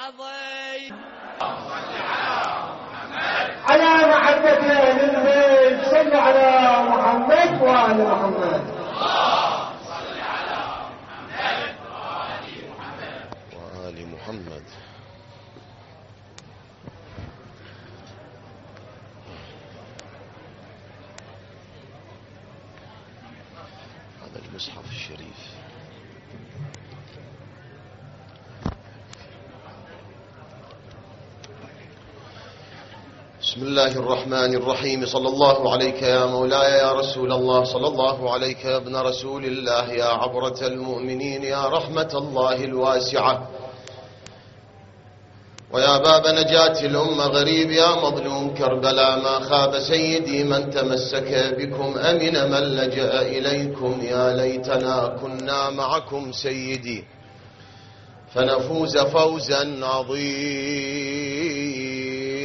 العظيم. على محبة أهل البيت صلوا على محمد وآل محمد. صل على محمد وآل محمد. هذا المصحف الشريف. بسم الله الرحمن الرحيم. صلى الله عليك يا مولاي يا رسول الله، صلى الله عليك يا ابن رسول الله، يا عبرة المؤمنين، يا رحمة الله الواسعة، ويا باب نجاة الأمة، غريب يا مظلوم كربلاء، ما خاب سيدي من تمسك بكم، أمن من لجأ إليكم، يا ليتنا كنا معكم سيدي فنفوز فوزا عظيما.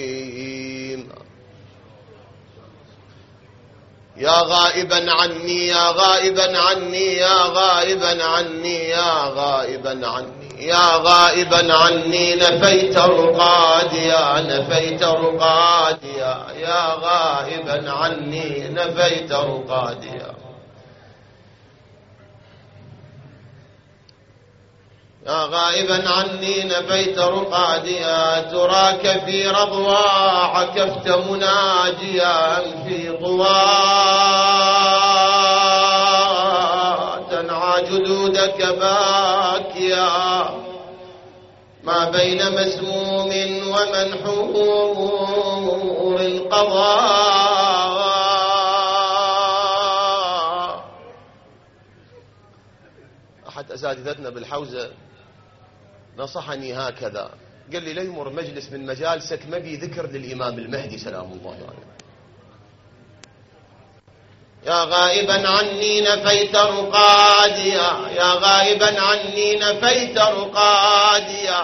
يا غائبا عني، يا غائبا عني، يا غائبا عني، يا غائبا عني، يا غائبا عني، نفيت رقاديا، نفيت رقاديا، يا غائبا عني، نفيت رقاديا. يا غائبا عني نفيت رقاديا، تراك في رضوى عكفت مناجيا، في طوى تنعى جدودك باكيا، ما بين مسموم ومنحور القضاء. أحد أساتذتنا بالحوزة نصحني هكذا، قال لي لا يمر مجلس من مجالسك ما بي ذكر للإمام المهدي سلام الله عليه. يا غائبا عني نفيت رقاديا، يا غائبا عني نفيت رقاديا،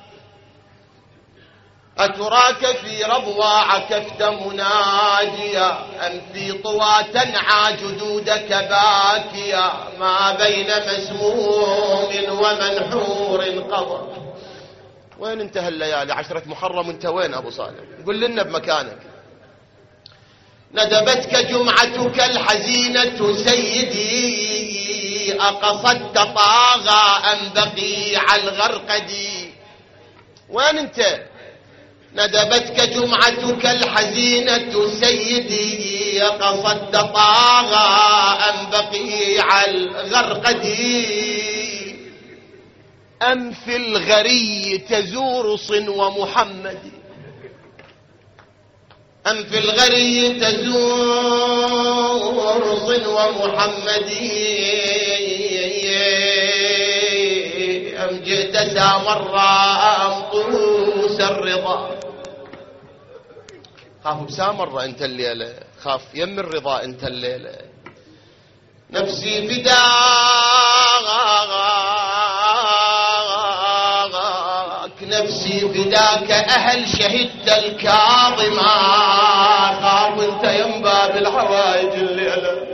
أتراك في ربوى عكفت مناجيا، أم في طوى تنعى جدودك باكيا، ما بين مسموم ومنحور قضى. وين انتهى الليالي؟ 10 محرم انت وين أبو صالح؟ قل لنا بمكانك. ندبتك جمعتك الحزينة سيدي، أقصدت طاغى أم بقيع الغرقدي. وين انت؟ ندبتك جمعتك الحزينة سيدي، قصدت طاغى أم بقيع الغرقدي، أم في الغري تزور صنو محمد، أم في الغري تزور صنو محمد، أم جئت سامرا أم طوس الرضا. خاف بسامرة انت الليلة، خاف يم الرضا انت الليلة. نفسي فداك، نفسي فداك، أهل شهدت الكاظمة، خاف انت يم باب الحوائج الليلة.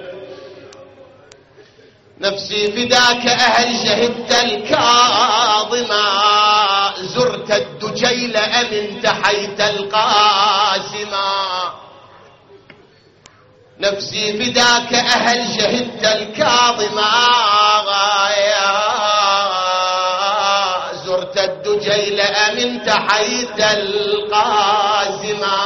نفسي فداك أهل شهدت الكاظمة، زرت الدجيل أم انتحيت القاسمة. نفسي فداك أهل شهدت الكاظمة، زرت الدجيل أم انتحيت القاسمة.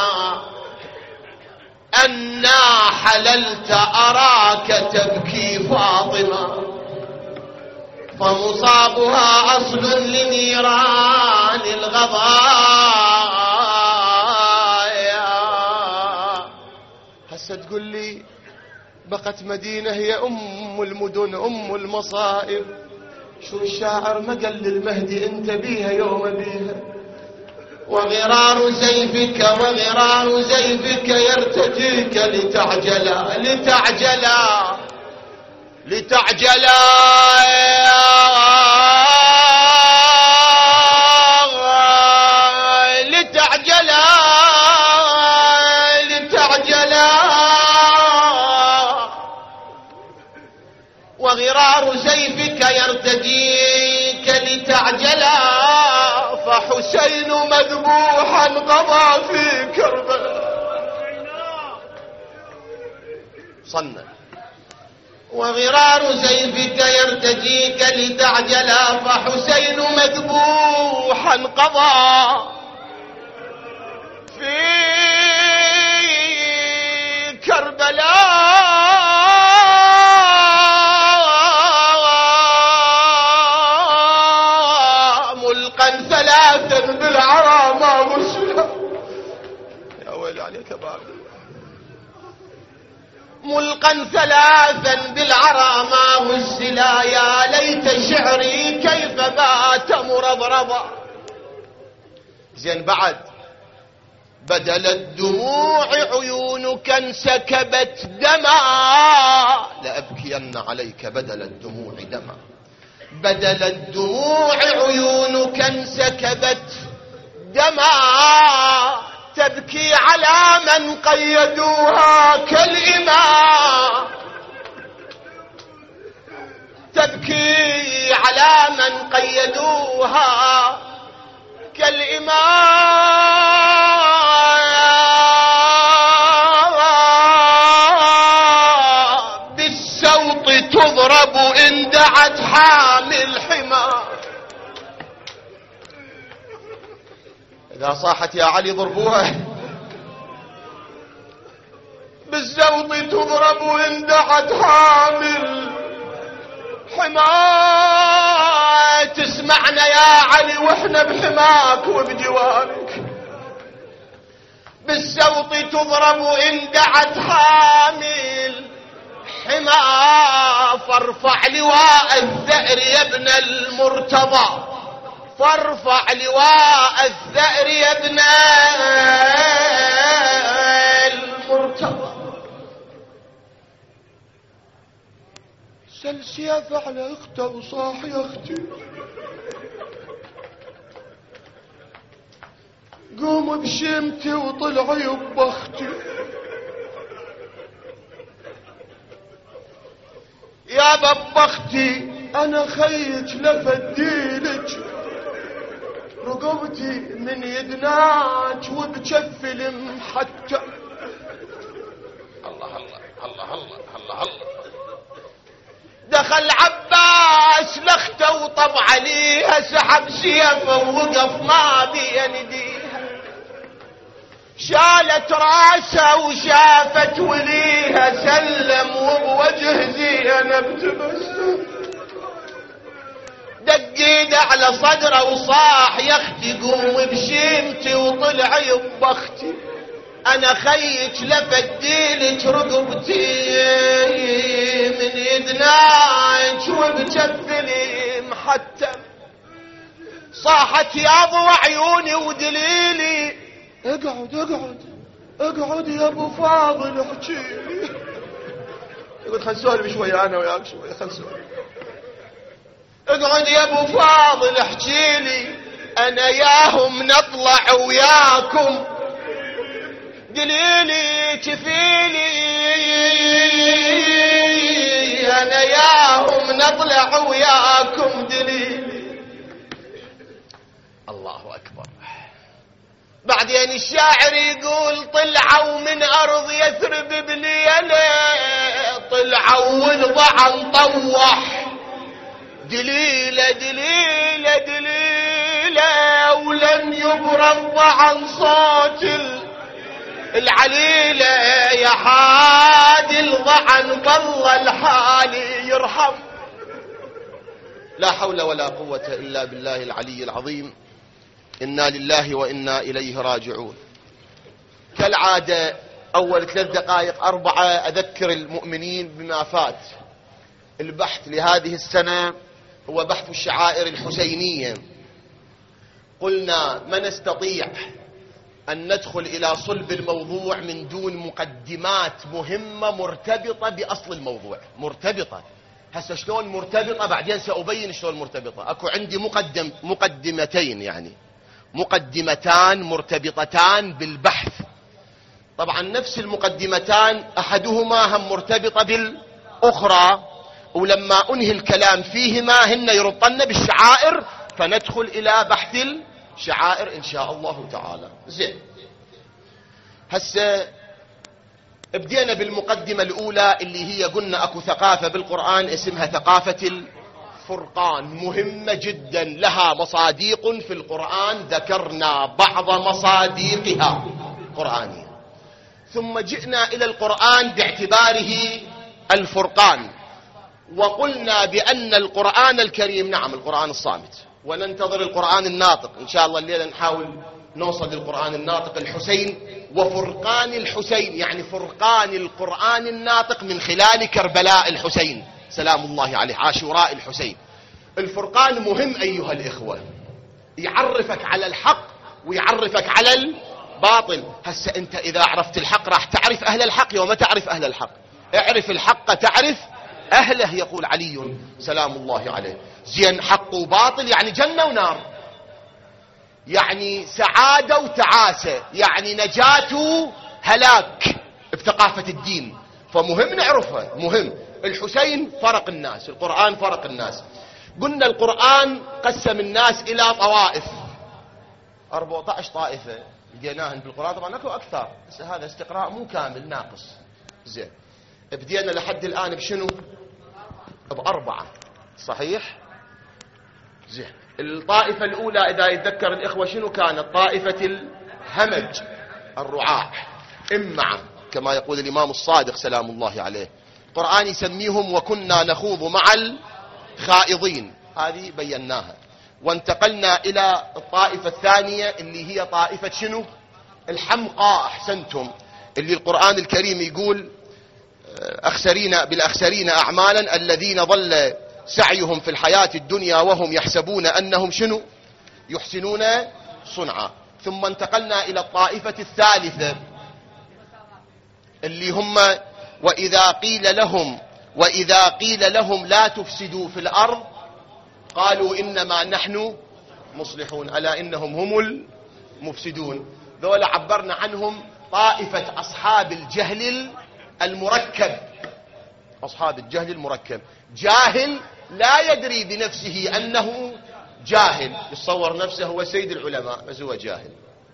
أنا حللت أراك تبكي فاطمة، فمصابها أصل لنيران الغضايا. هسه تقول لي بقت مدينة هي أم المدن أم المصائب. شو الشاعر ما قال للمهدي أنت بيها يوم بيها. وغرار سيفك وغرار سيفك يرتجيك لتعجلا لتعجلا لتعجلا لتعجلا لتعجلا. وغرار سيفك يرتجيك لتعجلا، فحسن حسين مذبوحا قضى في كربلاء صنع وغرار سيفك يرتجيك لتعجلا فحسين مذبوحا قضى في كربلاء ملقا ثلاثا بالعرى ما غسلا يا ويل عليك بعد ملقا ثلاثا بالعرى ما غسلا يا ليت شعري كيف بات مرضرضا. زين بعد بدل الدموع عيونك انسكبت دما لأبكين عليك بدل الدموع دما. بدل الدموع عيونك انسكبت دما تبكي على من قيدوها كالإمام. تبكي على من قيدوها كالإمام بالسوط تضرب إن دعت حامل حمار. إذا صاحت يا علي ضربوها. بالزوط تضرب إن دعت حامل حماك. تسمعنا يا علي واحنا بحماك وبجوارك. بالزوط تضرب إن دعت حامل حما. فارفع لواء الثأر يا ابن المرتضى. فارفع لواء الثأر يا ابن المرتضى. سل سياف على اخته وصاح يا اختي. قوم بشمتي وطلعي ببختي. يا ببختي انا خيك لفديلك رقبتي من يدناك وبجف المحتى. الله الله الله الله الله الله. دخل عباس لخته وطب عليها سحب سيفه ووقف ما بين يديها. شالت راسها وشافت وليها سلم وبوجه زينب تبسم. دقيد على صدره وصاح يا اختي قوم بشيمتي وطلعي ببختي. انا خيك لفديلك رقبتي من يدناك وبجفلي محتم. صاحت يا ضو عيوني ودليلي. اقعد اقعد اقعد يا ابو فاضل احكيلي. يقول خل نسولف شوي انا وياك شوي خل نسولف. اقعد يا ابو فاضل احكيلي. انا ياهم نطلع وياكم قليلي كفيلي. انا ياهم نطلع وياكم دليلي. الله اكبر. بعدين الشاعر يقول طلعوا من ارض يثرب بليله. طلعوا والضعن طوح دليله دليله دليله. ولم يبرى الضعن صوت العليلة. يا حادي الضعن ظل الحال يرحم. لا حول ولا قوة إلا بالله العلي العظيم. إنا لله وإنا إليه راجعون. كالعادة أول 3 دقائق 4 أذكر المؤمنين بما فات. البحث لهذه السنة هو بحث الشعائر الحسينية. قلنا ما نستطيع أن ندخل إلى صلب الموضوع من دون مقدمات مهمة مرتبطة بأصل الموضوع. مرتبطة. هسه شلون مرتبطة بعدين سأبين شلون مرتبطة. أكو عندي مقدمتين يعني مقدمتان مرتبطتان بالبحث. طبعا نفس المقدمتان أحدهما هم مرتبطة بالأخرى. ولما أنهي الكلام فيهما هن يرطن بالشعائر فندخل إلى بحث شعائر إن شاء الله تعالى. زين، هسه بدينا بالمقدمة الأولى اللي هي قلنا أكو ثقافة بالقرآن اسمها ثقافة الفرقان، مهمة جدا، لها مصاديق في القرآن، ذكرنا بعض مصاديقها قرآنية، ثم جئنا إلى القرآن باعتباره الفرقان، وقلنا بأن القرآن الكريم، نعم القرآن الصامت، وننتظر القرآن الناطق إن شاء الله الليلة، نحاول نوصل للقرآن الناطق الحسين وفرقان الحسين، يعني فرقان القرآن الناطق من خلال كربلاء الحسين سلام الله عليه، عاشوراء الحسين. الفرقان مهم أيها الإخوة، يعرفك على الحق ويعرفك على الباطل. هسه أنت إذا عرفت الحق راح تعرف أهل الحق، يوم تعرف أهل الحق اعرف الحق تعرف أهله، يقول علي سلام الله عليه. زين، حق وباطل يعني جنة ونار، يعني سعادة وتعاسة، يعني نجاة وهلاك بثقافة الدين، فمهم نعرفها، مهم. الحسين فرق الناس، القرآن فرق الناس. قلنا القرآن قسم الناس إلى طوائف، 14 طائفة لقيناهن بالقرآن، طبعا اكو أكثر بس هذا استقراء مو كامل ناقص. زين، بدينا لحد الآن بشنو؟ ب4، صحيح؟ زين، الطائفة الأولى إذا يتذكر الإخوة شنو كانت؟ طائفة الهمج الرعاع، إمعة كما يقول الإمام الصادق سلام الله عليه. القرآن يسميهم وكنا نخوض مع الخائضين، هذه بيناها. وانتقلنا إلى الطائفة الثانية اللي هي طائفة شنو؟ الحمقى، أحسنتم، اللي القرآن الكريم يقول بالأخسرين أعمالا الذين ضل سعيهم في الحياة الدنيا وهم يحسبون أنهم شنو؟ يحسنون صنعا. ثم انتقلنا إلى الطائفة الثالثة اللي هم وإذا قيل لهم لا تفسدوا في الأرض قالوا إنما نحن مصلحون ألا إنهم هم المفسدون. ذولا عبرنا عنهم طائفة أصحاب الجهل المركب، أصحاب الجهل المركب، جاهل لا يدري بنفسه أنه جاهل، يتصور نفسه هو سيد العلماء بس هو جاهل.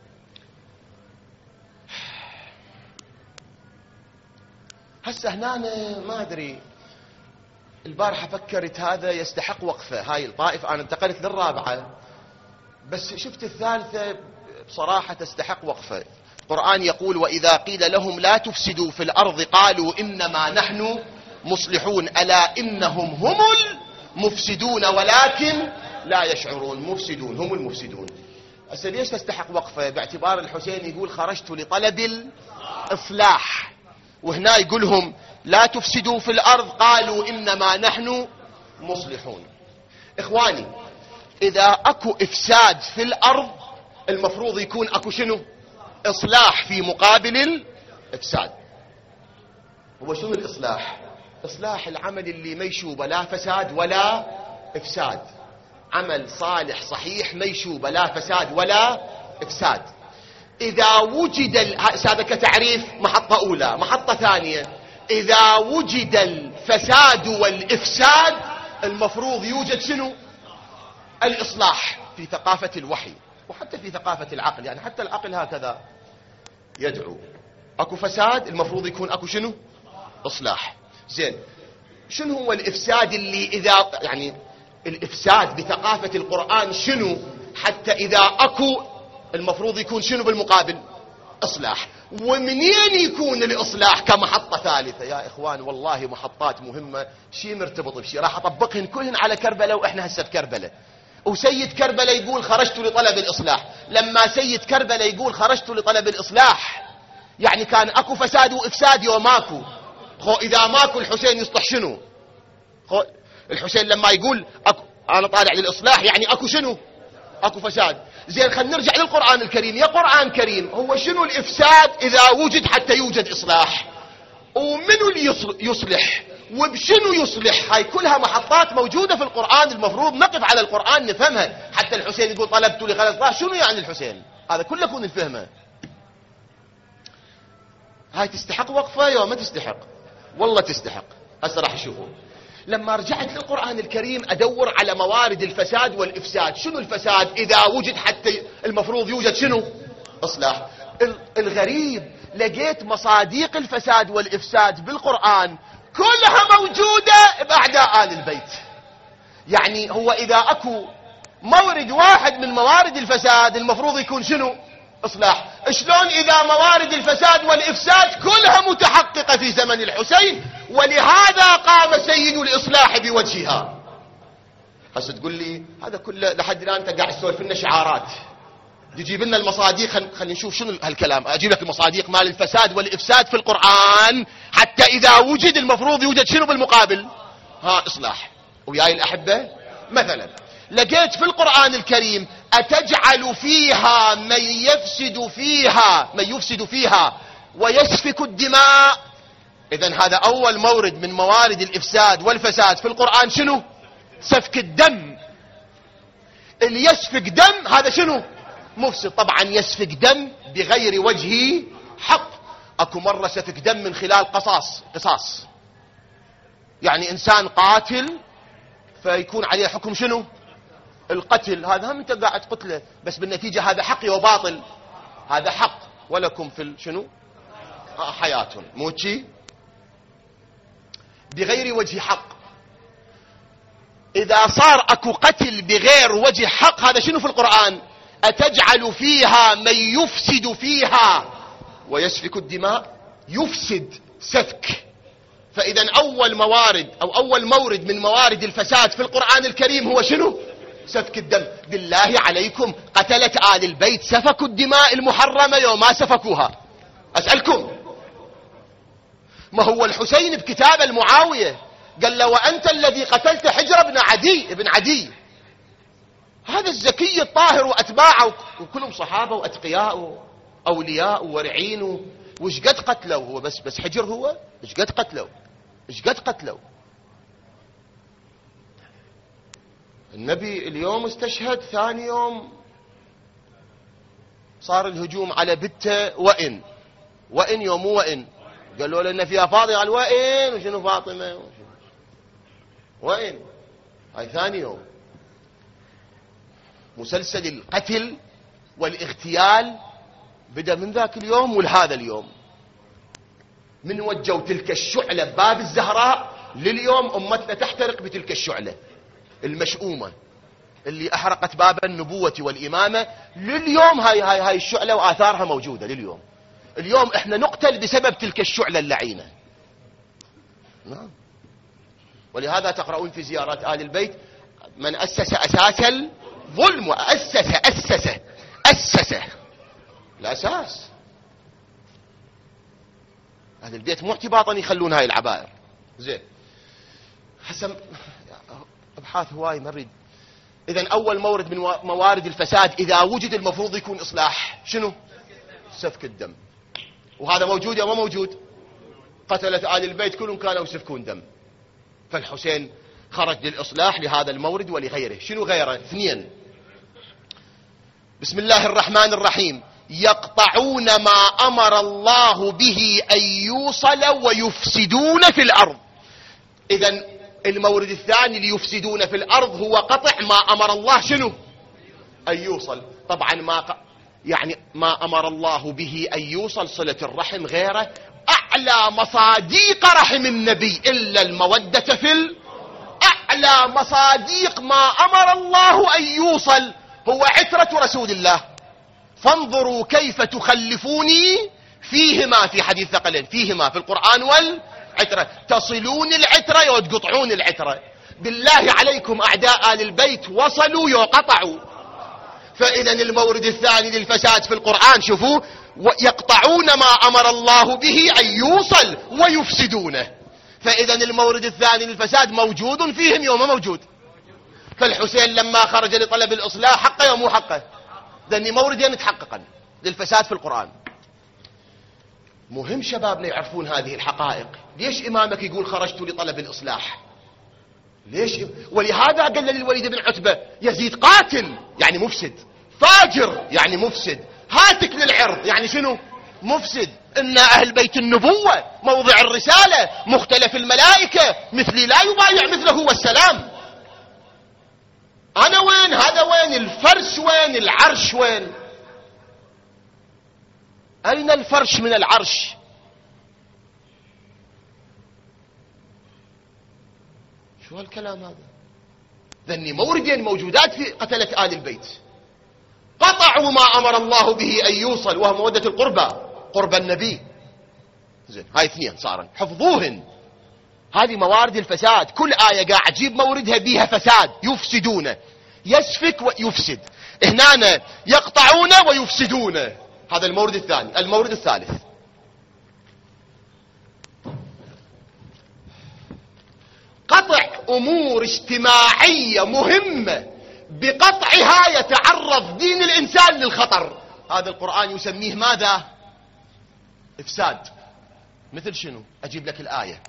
هسه هنا ما أدري، البارحة فكرت هذا يستحق وقفة، هاي الطائفة أنا انتقلت للرابعة بس شفت الثالثة بصراحة تستحق وقفة. القرآن يقول وإذا قيل لهم لا تفسدوا في الأرض قالوا إنما نحن مصلحون ألا إنهم هم المفسدون ولكن لا يشعرون. مفسدون، هم المفسدون. هسه ليش تستحق وقفة؟ باعتبار الحسين يقول خرجت لطلب الإصلاح، وهنا يقولهم لا تفسدوا في الأرض قالوا إنما نحن مصلحون. إخواني، إذا أكو إفساد في الأرض المفروض يكون أكو شنو؟ إصلاح في مقابل الإفساد. هو شنو الإصلاح؟ إصلاح العمل اللي ما يشوبه لا فساد ولا إفساد، عمل صالح صحيح ما يشوبه لا فساد ولا إفساد. إذا وجد هذا كتعريف محطة أولى. محطة ثانية، إذا وجد الفساد والإفساد المفروض يوجد شنو؟ الإصلاح في ثقافة الوحي وحتى في ثقافة العقل، يعني حتى العقل هكذا يدعو. أكو فساد المفروض يكون أكو شنو؟ إصلاح. زين، شنو هو الإفساد اللي إذا يعني الإفساد بثقافة القرآن شنو؟ حتى إذا أكو المفروض يكون شنو بالمقابل؟ إصلاح. ومنين يكون الإصلاح كمحطة ثالثة؟ يا إخوان والله محطات مهمة، شيء مرتبط بشيء، راح أطبقهن كلهن على كربلاء، وإحنا هسه بكربلاء. وسيد كربلاء يقول خرجت لطلب الإصلاح. لما سيد كربلاء يقول خرجت لطلب الإصلاح يعني كان أكو فساد وإفساد يوم ماكو. إذا ماكو الحسين يصلح شنو؟ الحسين لما يقول أنا طالع للإصلاح يعني أكو شنو؟ أكو فساد. زين، خلينا نرجع للقرآن الكريم. يا قرآن كريم، هو شنو الإفساد إذا وجد حتى يوجد إصلاح؟ ومنو اللي يصلح؟ وبشنو يصلح؟ هاي كلها محطات موجودة في القرآن، المفروض نقف على القرآن نفهمها. حتى الحسين يقول طلبت لغرض الله، شنو يعني الحسين؟ هذا كله يكون نفهمه. هاي تستحق وقفة يا ما تستحق؟ والله تستحق. هسه راح تشوفوا. لما رجعت للقرآن الكريم أدور على موارد الفساد والإفساد. شنو الفساد إذا وجد حتى المفروض يوجد شنو؟ إصلاح. الغريب لقيت مصاديق الفساد والإفساد بالقرآن كلها موجودة بأعداء آل البيت. يعني هو إذا أكو مورد واحد من موارد الفساد المفروض يكون شنو؟ إصلاح. شلون إذا موارد الفساد والإفساد كلها متحققة في زمن الحسين ولهذا قام سيد الإصلاح بوجهها؟ هسه تقول لي هذا كله لحد الآن أنت قاعد تسولف لنا شعارات، تجيب لنا المصاديق. خلينا نشوف شنو هالكلام. أجيب لك المصاديق مال الفساد والإفساد في القرآن حتى إذا وجد المفروض يوجد شنو بالمقابل؟ إصلاح. وياي الأحبة مثلا لقيت في القرآن الكريم أتجعل فيها من يفسد فيها ويسفك الدماء. إذن هذا أول مورد من موارد الإفساد والفساد في القرآن شنو؟ سفك الدم. اللي يسفك دم هذا شنو؟ مفسد. طبعا يسفك دم بغير وجه حق. أكو مرة سفك دم من خلال قصاص، يعني إنسان قاتل فيكون عليه حكم شنو؟ القتل. هذا هم انت قاعد قتله بس بالنتيجة هذا حق وباطل. هذا حق ولكم في شنو؟ حياة موتشي بغير وجه حق. إذا صار أكو قتل بغير وجه حق هذا شنو في القرآن؟ أتجعل فيها من يفسد فيها ويسفك الدماء. يفسد سفك. فإذا أول مورد من موارد الفساد في القرآن الكريم هو شنو؟ سفك الدم. بالله عليكم قتلت آل البيت سفكوا الدماء المحرمة يوم ما سفكوها؟ أسألكم. ما هو الحسين بكتاب المعاوية قال له وأنت الذي قتلت حجر ابن عدي. هذا الزكي الطاهر وأتباعه وكلهم صحابة وأتقياء وأولياء ورعين. وش قد قتلوا هو؟ بس حجر هو؟ ايش قد قتلوا؟ النبي اليوم استشهد، ثاني يوم صار الهجوم على بته. وإن يوم وإن قالوا لنا فيها فاضي. قال وإن وشنو فاطمة وإن. هاي ثاني يوم. مسلسل القتل والاغتيال بدأ من ذاك اليوم ولهذا اليوم. من وجوا تلك الشعلة بباب الزهراء لليوم أمتنا تحترق بتلك الشعلة المشؤومة اللي أحرقت باب النبوة والإمامة. لليوم هاي الشعلة وآثارها موجودة لليوم. اليوم احنا نقتل بسبب تلك الشعلة اللعينة. نعم. ولهذا تقرؤون في زيارات آل البيت من أسس أساس الظلم أسس الأساس. أهل البيت مو اعتباطا يخلون هاي العبائر. زين حسن ابحاث هواي ما نريد. اذا اول مورد من موارد الفساد اذا وجد المفروض يكون اصلاح شنو؟ سفك الدم. وهذا موجود يا ما موجود؟ قتلت آل البيت كلهم كانوا يسفكون دم. فالحسين خرج للإصلاح لهذا المورد ولغيره. شنو غيره؟ اثنين. بسم الله الرحمن الرحيم. يقطعون ما أمر الله به أن يوصل ويفسدون في الأرض. إذن المورد الثاني اللي يفسدون في الأرض هو قطع ما أمر الله شنو؟ أن يوصل. طبعا ما أمر الله به أن يوصل صلة الرحم غيره. أعلى مصاديق رحم النبي إلا المودة في أعلى مصاديق ما أمر الله أن يوصل هو عترة رسول الله. فانظروا كيف تخلفوني فيهما في حديث ثقلين فيهما في القرآن والعترة. تصلون العترة وتقطعون العترة. بالله عليكم أعداء آل البيت وصلوا يقطعوا. فإذا المورد الثاني للفساد في القرآن شوفوا يقطعون ما أمر الله به أن يوصل ويفسدونه. فإذا المورد الثاني للفساد موجود فيهم يوم موجود. فالحسين لما خرج لطلب الإصلاح حقه ومو حقه؟ لأن موردين يتحققا للفساد في القرآن. مهم شبابنا يعرفون هذه الحقائق. ليش إمامك يقول خرجت لطلب الإصلاح؟ ليش؟ ولهذا قال للوليد بن عتبة يزيد قاتل يعني مفسد، فاجر يعني مفسد، هاتك للعرض يعني شنو؟ مفسد. إن أهل بيت النبوة موضع الرسالة مختلف الملائكة، مثلي لا يبايع مثله والسلام. أنا وين؟ هذا وين؟ الفرش وين؟ العرش وين؟ أين الفرش من العرش؟ شو هالكلام هذا؟ ذني موردين موجودات في قتلة آل البيت. قطعوا ما أمر الله به أن يوصل، وهو مودة القربى، قرب النبي. زين، هاي اثنين صارن حفظوهن. هذه موارد الفساد، كل آية قاعد تجيب موردها بيها فساد، يفسدون، يسفك ويفسد. هنا يقطعون ويفسدون، هذا المورد الثاني. المورد الثالث، قطع أمور اجتماعية مهمة، بقطعها يتعرض دين الإنسان للخطر. هذا القرآن يسميه ماذا؟ إفساد. مثل شنو؟ أجيب لك الآية: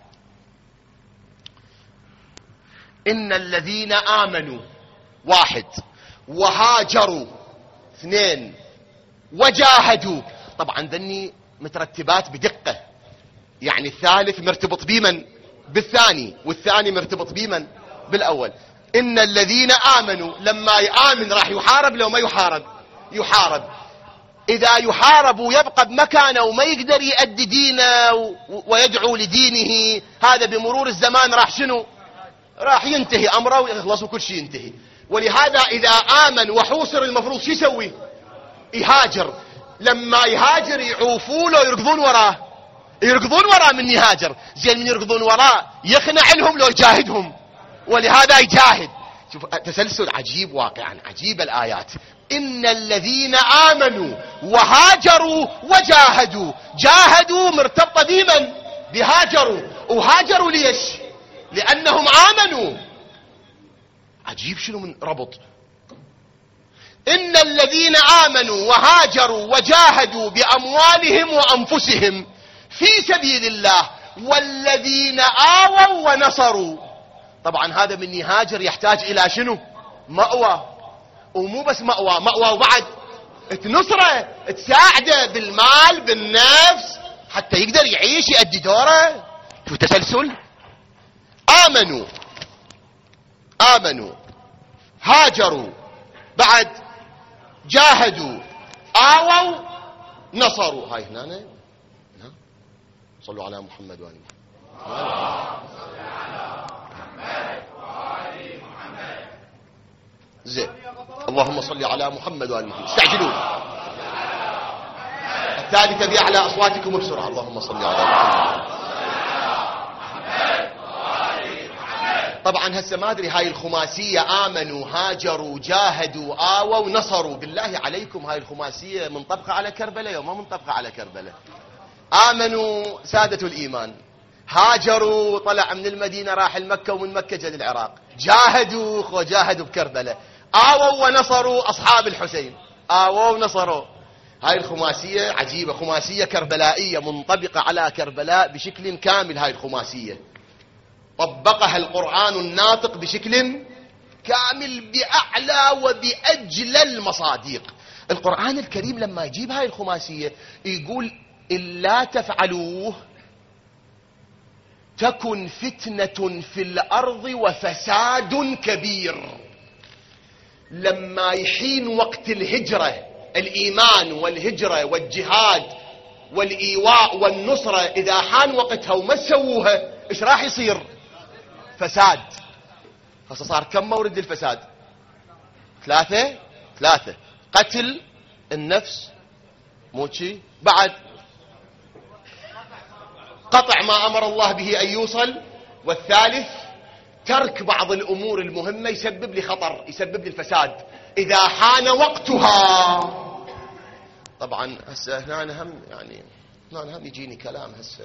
إن الذين آمنوا، 1، وهاجروا، 2، وجاهدوا. طبعا ذني مترتبات بدقة، يعني الثالث مرتبط بمن؟ بالثاني، والثاني مرتبط بمن؟ بالأول. إن الذين آمنوا، لما يآمن راح يحارب لو ما يحارب؟ يحارب. إذا يحارب ويبقى بمكانه وما يقدر يؤدي دينه ويدعو لدينه، هذا بمرور الزمان راح شنو؟ راح ينتهي أمره ويخلص وكل شيء ينتهي. ولهذا إذا آمن وحوصر المفروض شو يسوي؟ يهاجر. لما يهاجر يعوفوا له ويركضون وراه، يركضون وراه من يهاجر. زين، من يركضون وراه يخنع لهم لو يجاهدهم، ولهذا يجاهد. شوف تسلسل عجيب، واقعا عجيب الآيات. إن الذين آمنوا وهاجروا وجاهدوا. جاهدوا مرتبطة بمن؟ بهاجروا. وهاجروا ليش؟ لأنهم آمنوا. عجيب شنو من ربط. إن الذين آمنوا وهاجروا وجاهدوا بأموالهم وأنفسهم في سبيل الله، والذين آووا ونصروا. طبعا هذا من يهاجر يحتاج إلى شنو؟ مأوى. ومو بس مأوى، مأوى وبعد تنصره، تساعده بالمال بالنفس حتى يقدر يعيش يؤدي دوره. شو تسلسل. آمنوا هاجروا، بعد جاهدوا، آووا، نصروا. هاي هنا صلوا على محمد وآل محمد. زين، اللهم صل على محمد وآل محمد. استعجلون. الثالثة بأعلى أصواتكم بسرعة. اللهم صل على محمد. طبعا هسه ما أدري هاي الخماسية آمنوا هاجروا جاهدوا آووا نصروا، بالله عليكم هاي الخماسية منطبقة على كربلاء وما منطبقة على كربلاء؟ آمنوا سادة الإيمان، هاجروا طلع من المدينة راح المكة ومن مكة جاء للعراق، جاهدوا وجاهدوا بكربلاء، آووا ونصروا أصحاب الحسين، آووا ونصروا. هاي الخماسية عجيبة، خماسية كربلائية منطبقة على كربلاء بشكل كامل. هاي الخماسية طبقها القرآن الناطق بشكل كامل بأعلى وبأجلى المصادق. القرآن الكريم لما يجيب هاي الخماسية يقول: إلا تفعلوه تكن فتنة في الأرض وفساد كبير. لما يحين وقت الهجرة، الإيمان والهجرة والجهاد والإيواء والنصرة، إذا حان وقتها وما سووها إيش راح يصير؟ فساد. فصار كم مورد الفساد؟ 3. قتل النفس، موتشي، بعد قطع ما أمر الله به أن يوصل، والثالث ترك بعض الأمور المهمة يسبب لي خطر، يسبب لي الفساد إذا حان وقتها. طبعا هسه هنا هم يجيني كلام هسه.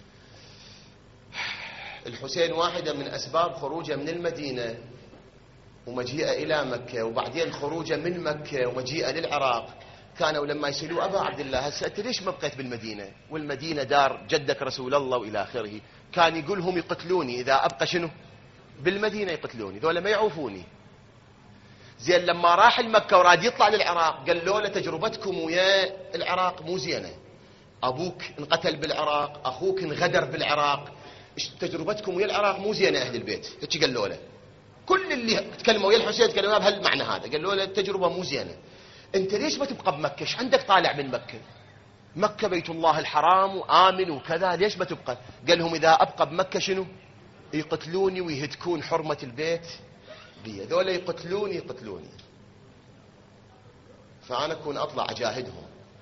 الحسين واحدة من أسباب خروجه من المدينة ومجيئه إلى مكة، وبعدين خروجه من مكة ومجيئه للعراق، كانوا لما يسألوا أبا عبد الله هسه أنت ليش ما بقيت بالمدينة والمدينة دار جدك رسول الله وإلى آخره، كان يقول هم يقتلوني إذا أبقى شنو بالمدينة، يقتلوني ذولا ما يعوفوني. زين لما راح المكة وراد يطلع للعراق قال له تجربتكم ويا العراق مو زينة، أبوك انقتل بالعراق، أخوك انغدر بالعراق، تجربتكم ويا العراق مو زينة أهل البيت. هيك قالوا له كل اللي تكلموا ويا الحسين تكلموا بهالمعنى هذا، قالوا له التجربة مو زينة، أنت ليش ما تبقى بمكة؟ ايش عندك طالع من مكة؟ مكة بيت الله الحرام وآمن وكذا، ليش ما تبقى؟ قال لهم إذا أبقى بمكة شنو؟ يقتلوني ويهتكون حرمة البيت بي، ذولا يقتلوني، فأنا أكون أطلع أجاهدهم.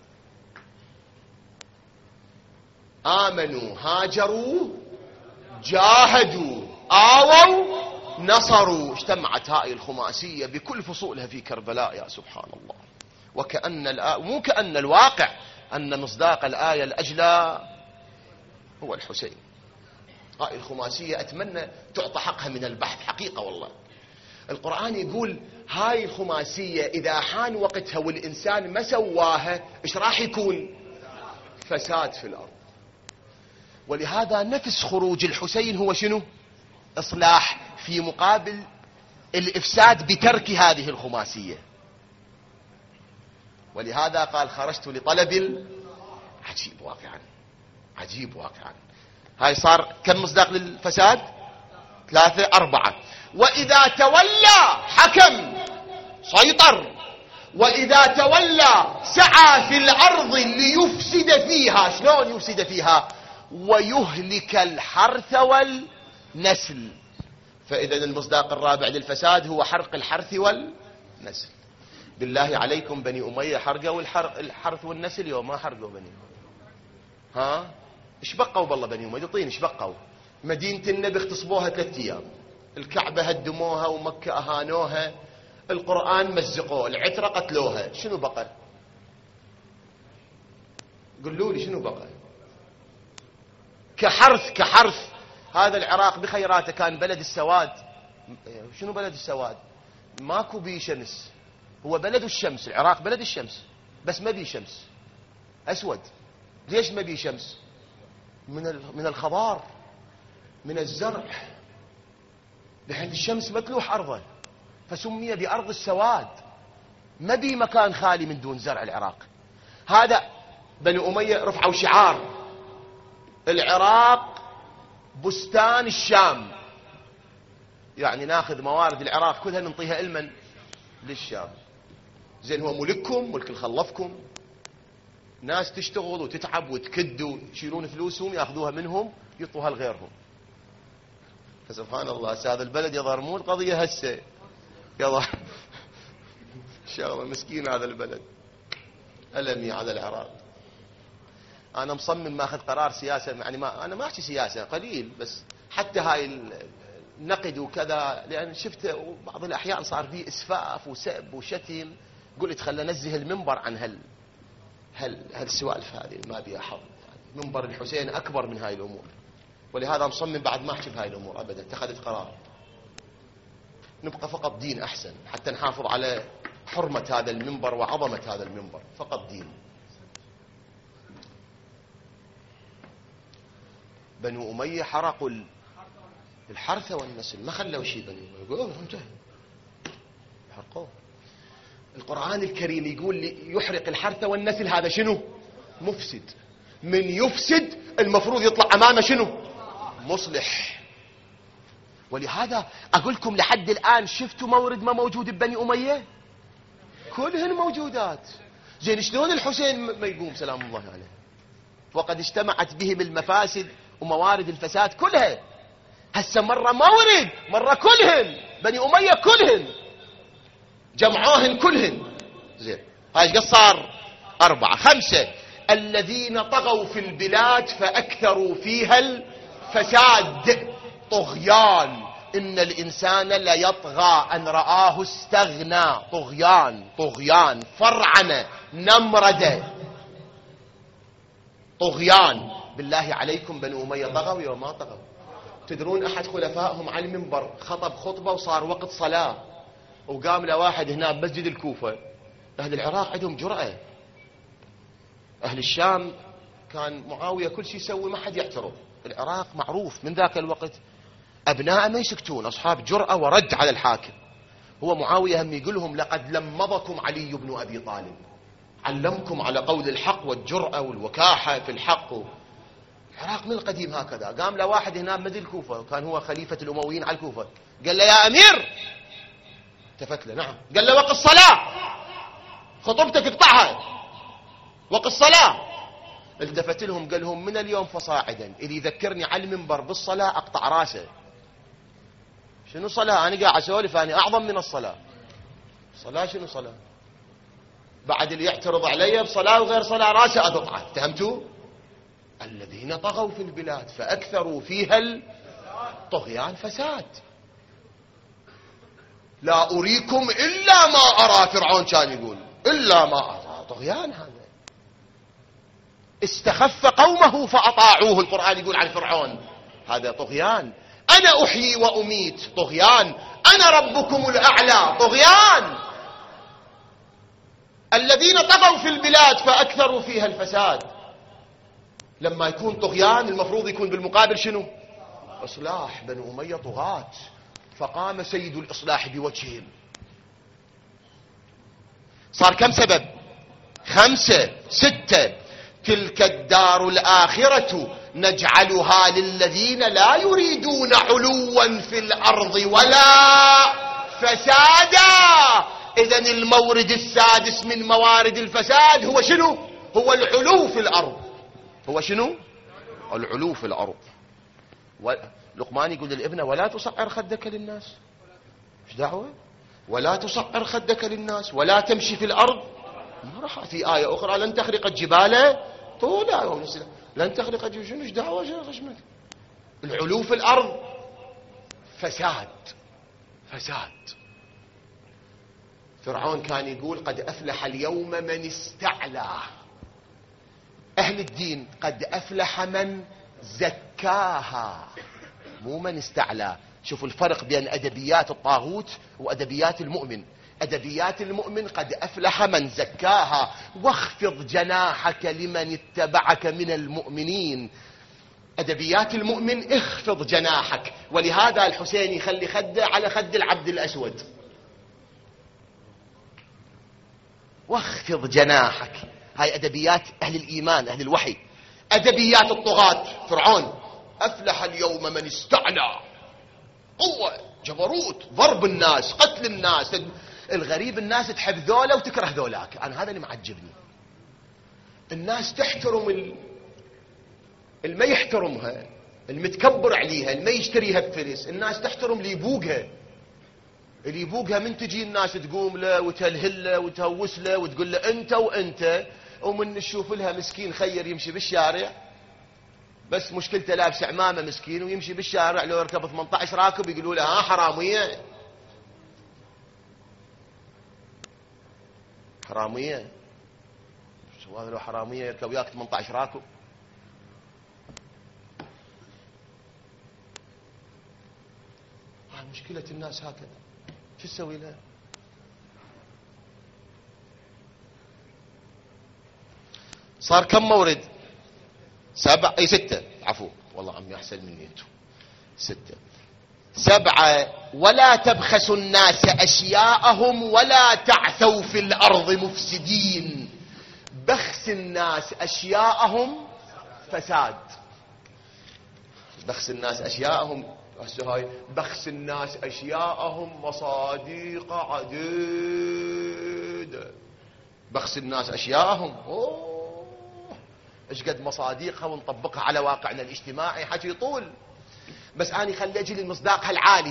آمنوا هاجروا جاهدوا آووا نصروا. اجتمعت هاي الخماسية بكل فصولها في كربلاء، يا سبحان الله. وكأن مو كأن الواقع أن مصداق الآية الأجلى هو الحسين. هاي الخماسية أتمنى تعطى حقها من البحث حقيقة والله. القرآن يقول هاي الخماسية إذا حان وقتها والإنسان ما سواها إيش راح يكون؟ فساد في الأرض. ولهذا نفس خروج الحسين هو شنو؟ إصلاح، في مقابل الإفساد بترك هذه الخماسية. ولهذا قال خرجت لطلب عجيب واقعا، عجيب واقعا. هاي صار كم مصداق للفساد؟ 3 4. وإذا تولى حكم سيطر، وإذا تولى سعى في الأرض ليفسد فيها. شلون يفسد فيها؟ ويهلك الحرث والنسل. فإذا المصداق الرابع للفساد هو حرق الحرث والنسل. بالله عليكم بني أمية حرقوا الحرث والنسل يوم ما حرقوا بني أمية؟ ها؟ ايش بقوا بالله بني أمية؟ طين ايش بقوا؟ مدينة النبي اغتصبوها 3 أيام، الكعبة هدموها ومكة أهانوها، القرآن مزقوه، العترة قتلوها، شنو بقى؟ قولوا لي شنو بقى؟ كحرث هذا العراق بخيراته كان بلد السواد. شنو بلد السواد؟ ماكو بيه شمس، هو بلد الشمس، العراق بلد الشمس بس ما بيه شمس، أسود. ليش ما بيه شمس؟ من الخضار، من الزرع، بحيث الشمس متلوح أرضه فسمي بأرض السواد. ما بيه مكان خالي من دون زرع العراق. هذا بني أمية رفعوا شعار العراق بستان الشام، يعني ناخذ موارد العراق كلها ننطيها إلمن للشام. زين هو ملككم، ملك الخلفكم، ناس تشتغل وتتعب وتكد ويشيلون فلوسهم ياخذوها منهم يعطوها لغيرهم. فسبحان الله هذا البلد يظهر مو القضية هسه، يظهر شغله مسكين هذا البلد. ألمي على العراق. أنا مصمم ما أخذ قرار سياسة، يعني أنا ما أحكي سياسة قليل، بس حتى هاي النقد وكذا، لأن شفت بعض الأحيان صار فيه إسفاف وسب وشتم، قلت خلنا ننزه المنبر عن هالسوالف هذه ما بيها حظ. منبر الحسين أكبر من هاي الأمور، ولهذا مصمم بعد ما أحكي بهاي الأمور أبدا. اتخذت قرار نبقى فقط دين أحسن، حتى نحافظ على حرمة هذا المنبر وعظمة هذا المنبر، فقط دين. بنو أمية حرقوا الحرث والنسل، ما خلوا شيء. بني أمية يقولوا انتهى حرقوه. القرآن الكريم يقول يحرق الحرث والنسل، هذا شنو؟ مفسد. من يفسد المفروض يطلع أمامه شنو؟ مصلح. ولهذا أقول لكم لحد الآن شفتوا مورد ما موجود ببني أمية؟ كلهن موجودات. زين شلون الحسين ما يقوم سلام الله عليه؟ وقد اجتمعت بهم المفاسد وموارد الفساد كلها. هسه مرة مورد، مرة كلهن بني أمية كلهن جمعوهن كلهن. زين هاي قد صار 4 5. الذين طغوا في البلاد فأكثروا فيها الفساد. طغيان، إن الإنسان ليطغى أن رآه استغنى. طغيان فرعنة نمردة طغيان. بالله عليكم بنو أمية طغوا يوم ما طغوا؟ تدرون أحد خلفائهم على المنبر خطب خطبة وصار وقت صلاة، وقام له واحد هنا بمسجد الكوفة. أهل العراق عندهم جرأة، أهل الشام كان معاوية كل شيء يسوي ما حد يعترض. العراق معروف من ذاك الوقت أبناء ما يسكتون، أصحاب جرأة ورد على الحاكم. هو معاوية هم يقول لهم لقد لمضكم علي بن أبي طالب. علمكم على قول الحق والجرأة والوكاحة في الحق. العراق من القديم هكذا. قام له واحد هنا بمدينة الكوفة، كان هو خليفة الأمويين على الكوفة، قال له يا أمير، التفت له، نعم، قال له وقت الصلاة، خطبتك اقطعها، وقت الصلاة. التفت لهم قال لهم من اليوم فصاعدا اللي يذكرني على المنبر بالصلاة أقطع راسه. شنو صلاة؟ أنا قاعد أسولف، أنا أعظم من الصلاة. صلاة شنو صلاة؟ بعد اللي يعترض علي بصلاة وغير صلاة راسه أقطعه. فهمتوا؟ الذين طغوا في البلاد فأكثروا فيها الطغيان فساد. لا أريكم إلا ما أرى، فرعون كان يقول إلا ما أرى. طغيان هذا. استخف قومه فأطاعوه، القرآن يقول عن فرعون هذا طغيان. أنا أحيي وأميت، طغيان. أنا ربكم الأعلى، طغيان. الذين طغوا في البلاد فأكثروا فيها الفساد. لما يكون طغيان المفروض يكون بالمقابل شنو؟ إصلاح. بنو أمية طغاة، فقام سيد الإصلاح بوجههم. صار كم سبب؟ 5 6. تلك الدار الآخرة نجعلها للذين لا يريدون علوا في الأرض ولا فسادا. إذن المورد السادس من موارد الفساد هو شنو؟ هو العلو في الأرض. هو شنو؟ العلو في الأرض. لقمان يقول للابنة ولا تصعر خدك للناس. ايش دعوة؟ ولا تصعر خدك للناس ولا تمشي في الأرض. ما راح في آية أخرى لن تخرق الجبال طولا، لن تخرق الجبال. شنو ايش دعوة؟ شنو خشمك؟ العلو في الأرض فساد. فساد. فرعون كان يقول قد أفلح اليوم من استعلى. أهل الدين قد أفلح من زكاها، مو من استعلى. شوفوا الفرق بين أدبيات الطاغوت وأدبيات المؤمن. أدبيات المؤمن قد أفلح من زكاها، واخفض جناحك لمن اتبعك من المؤمنين. أدبيات المؤمن اخفض جناحك. ولهذا الحسين يخلي خده على خد العبد الأسود. واخفض جناحك. هاي أدبيات أهل الإيمان أهل الوحي. أدبيات الطغاة فرعون أفلح اليوم من استعلى، قوة، جبروت، ضرب الناس، قتل الناس. الغريب الناس تحب ذولا وتكره ذولاك. أنا هذا اللي معجبني. الناس تحترم الما يحترمها، المتكبر عليها، الما يشتريها بفلس. الناس تحترم اللي يبوقها. اللي يبوقها من تجي الناس تقوم له وتلهل له وتهوس له وتقول له أنت وأنت. ومن نشوف لها مسكين خير يمشي بالشارع، بس مشكلته لابس عمامه مسكين ويمشي بالشارع، لو يركب 18 راكب يقولوا له ها حرامية. حرامية شو هذا؟ لو حرامية يركب وياك 18 راكب. مشكلة الناس هكذا. شو تسوي لها؟ صار كم مورد؟ 7 أي 6 عفوا، والله عمي أحسن مني أنتم. 6 7. ولا تبخسوا الناس أشياءهم ولا تعثوا في الأرض مفسدين. بخس الناس أشياءهم فساد. بخس الناس أشياءهم. هاي بخس الناس أشياءهم مصاديق عديدة. بخس الناس أشياءهم ايش قد مصاديقها ونطبقها على واقعنا الاجتماعي حكي طول. بس أنا خلي أجي لمصداقها العالي.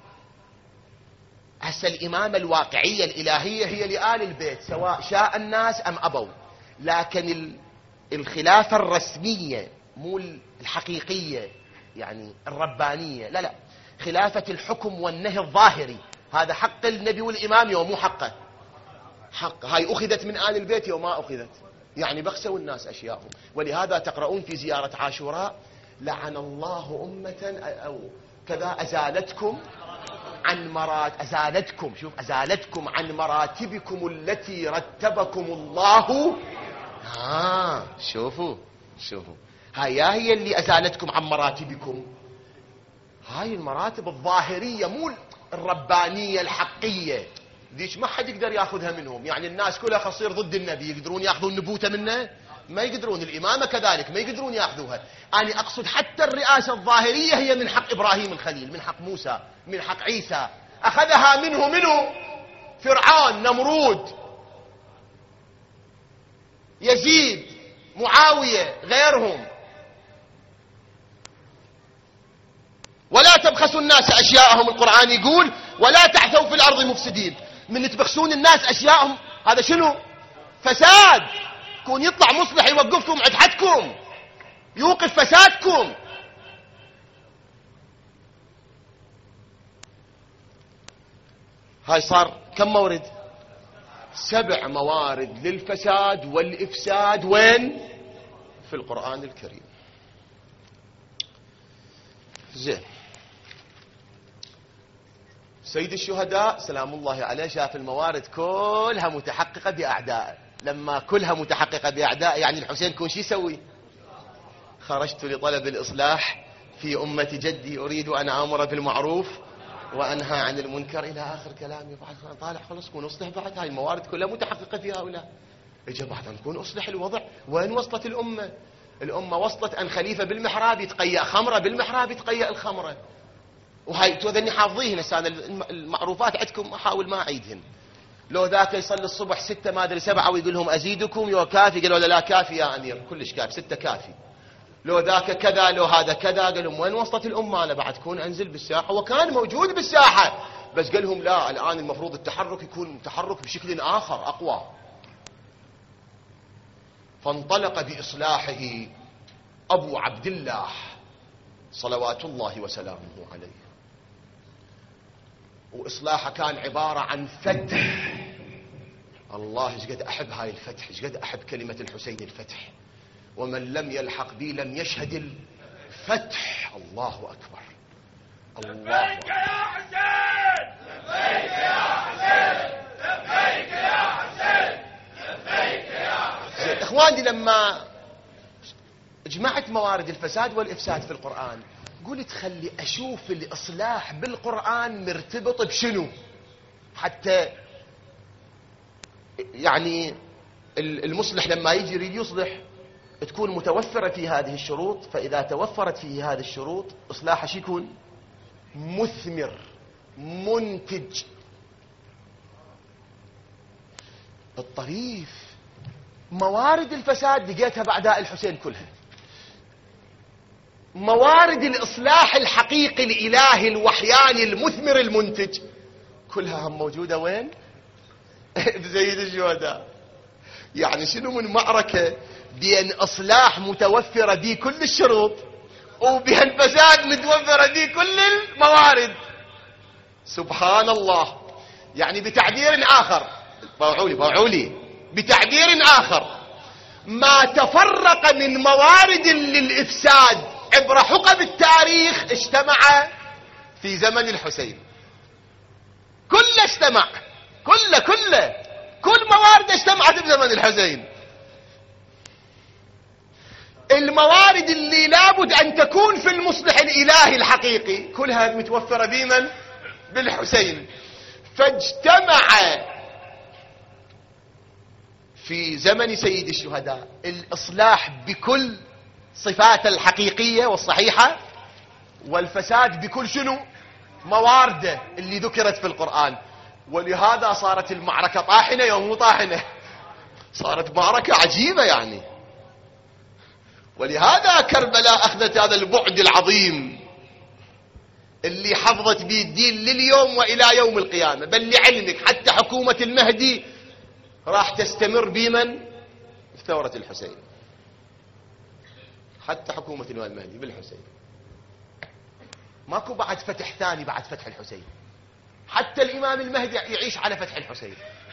هسه الإمامة الواقعية الإلهية هي لآل البيت سواء شاء الناس أم أبوا. لكن الخلافة الرسمية مو الحقيقية يعني الربانية، لا خلافة الحكم والنهي الظاهري. هذا حق النبي والإمام يوم مو حقه. حق هاي أخذت من آل البيت يوم ما أخذت. يعني بخسوا الناس أشياءهم. ولهذا تقرؤون في زيارة عاشوراء لعن الله أمة أو كذا أزالتكم عن أزالتكم، شوف أزالتكم عن مراتبكم التي رتبكم الله. شوفوا هاي اللي أزالتكم عن مراتبكم. هاي المراتب الظاهرية مو الربانية الحقية. ذيك ما حد يقدر ياخذها منهم. يعني الناس كلها خصير ضد النبي، يقدرون ياخذون نبوته منه؟ ما يقدرون. الإمامة كذلك ما يقدرون ياخذوها. أنا أقصد حتى الرئاسة الظاهرية هي من حق إبراهيم الخليل، من حق موسى، من حق عيسى. أخذها منه فرعون، نمرود، يزيد، معاوية، غيرهم. ولا تبخسوا الناس أشياءهم، القرآن يقول ولا تعثوا في الأرض مفسدين. من تبخسون الناس أشياءهم هذا شنو؟ فساد. كون يطلع مصلح يوقفكم عند حدكم، يوقف فسادكم. هاي صار كم مورد؟ 7 موارد للفساد والإفساد. وين؟ في القرآن الكريم. زين. سيد الشهداء سلام الله عليه شاف الموارد كلها متحققة بأعدائه. لما كلها متحققة بأعدائه يعني الحسين كون شي يسوي؟ خرجت لطلب الإصلاح في أمة جدي، أريد أن آمر بالمعروف وأنهى عن المنكر إلى آخر كلامي. بعد طالع خلص كون أصلح. بعد هاي الموارد كلها متحققة في هؤلاء. إجا بعد نكون أصلح الوضع. وين وصلت الأمة؟ الأمة وصلت أن خليفة بالمحراب يتقيأ خمرة، بالمحراب يتقيأ الخمرة. وهاي توذني حافظيهن. هسه المعروفات عندكم أحاول ما أعيدهن. لو ذاك يصلي الصبح 6 ما أدري 7 ويقول لهم أزيدكم يو كافي، قالوا لا كافي يا أمير، كلش كافي، 6 كافي. لو ذاك كذا، لو هذا كذا. قال لهم وين وصلت الأمة؟ أنا بعد كون أنزل بالساحة. وكان موجود بالساحة بس قال لهم لا، الآن المفروض التحرك يكون تحرك بشكل آخر أقوى. فانطلق بإصلاحه أبو عبد الله صلوات الله وسلامه عليه. وإصلاحه كان عبارة عن فتح. الله ايش قد أحب هاي الفتح، ايش قد أحب كلمة الحسين الفتح. ومن لم يلحق بي لم يشهد الفتح. الله أكبر. الله أكبر. لبيك يا حسين، لبيك يا حسين، لبيك يا حسين، لبيك يا حسين. إخواني لما جمعت موارد الفساد والإفساد في القرآن قلت خلي أشوف الإصلاح بالقرآن مرتبط بشنو، حتى يعني المصلح لما يجي يريد يصلح تكون متوفرة في هذه الشروط. فإذا توفرت فيه هذه الشروط إصلاحه شو يكون؟ مثمر، منتج. الطريف موارد الفساد لقيتها بأعداء الحسين كلها. موارد الإصلاح الحقيقي الإلهي الوحياني المثمر المنتج كلها هم موجودة وين؟ بسيد الشهداء. يعني شنو من معركة بين إصلاح متوفرة دي كل الشروط وبين فساد متوفرة دي كل الموارد. سبحان الله. يعني بتعبير آخر، باوعولي بتعبير آخر، ما تفرق من موارد للإفساد عبر حقب التاريخ اجتمع في زمن الحسين. كله اجتمع، كل موارد اجتمعت بزمن الحسين. الموارد اللي لابد أن تكون في المصلح الإلهي الحقيقي كلها متوفرة بمن؟ بالحسين. فاجتمع في زمن سيد الشهداء الإصلاح بكل صفاته الحقيقية والصحيحة، والفساد بكل شنو؟ موارده اللي ذكرت في القرآن. ولهذا صارت المعركة طاحنة يوم طاحنة، صارت معركة عجيبة يعني. ولهذا كربلاء أخذت هذا البعد العظيم اللي حفظت به الدين لليوم وإلى يوم القيامة. بل لعلمك حتى حكومة المهدي راح تستمر بمن؟ ثورة الحسين. حتى حكومة المهدي بالحسين. ماكو بعد فتح ثاني بعد فتح الحسين. حتى الإمام المهدي يعيش على فتح الحسين.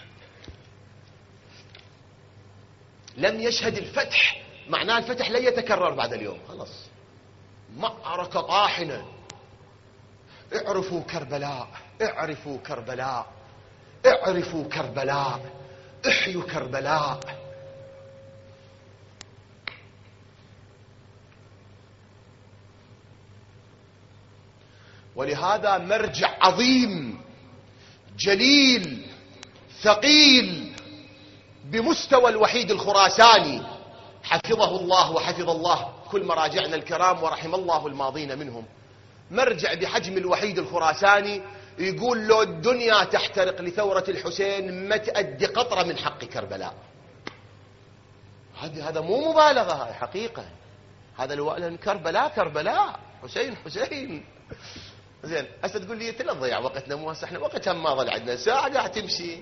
لم يشهد الفتح، معناه الفتح لا يتكرر بعد اليوم. خلاص معركة طاحنة. اعرفوا كربلاء، اعرفوا كربلاء، اعرفوا كربلاء، احيوا كربلاء. ولهذا مرجع عظيم جليل ثقيل بمستوى الوحيد الخراساني حفظه الله وحفظ الله كل مراجعنا الكرام ورحم الله الماضين منهم. مرجع بحجم الوحيد الخراساني يقول له الدنيا تحترق لثورة الحسين ما تأدي قطرة من حق كربلاء. هذا مو مبالغة، هاي حقيقة. هذا لأن كربلاء حسين. زين هسه تقول لي لا تضيع وقتنا، مو هسه احنا وقتها ما ظل عندنا ساعة قاعد تمشي.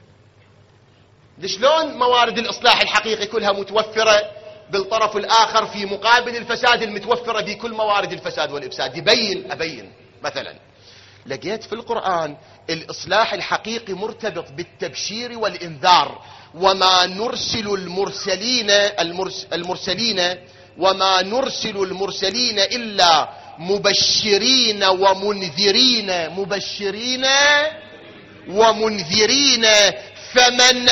شلون موارد الإصلاح الحقيقي كلها متوفرة بالطرف الآخر في مقابل الفساد المتوفرة في كل موارد الفساد والإفساد؟ أبين مثلا لقيت في القرآن الإصلاح الحقيقي مرتبط بالتبشير والإنذار. وما نرسل المرسلين إلا مبشرين ومنذرين فمن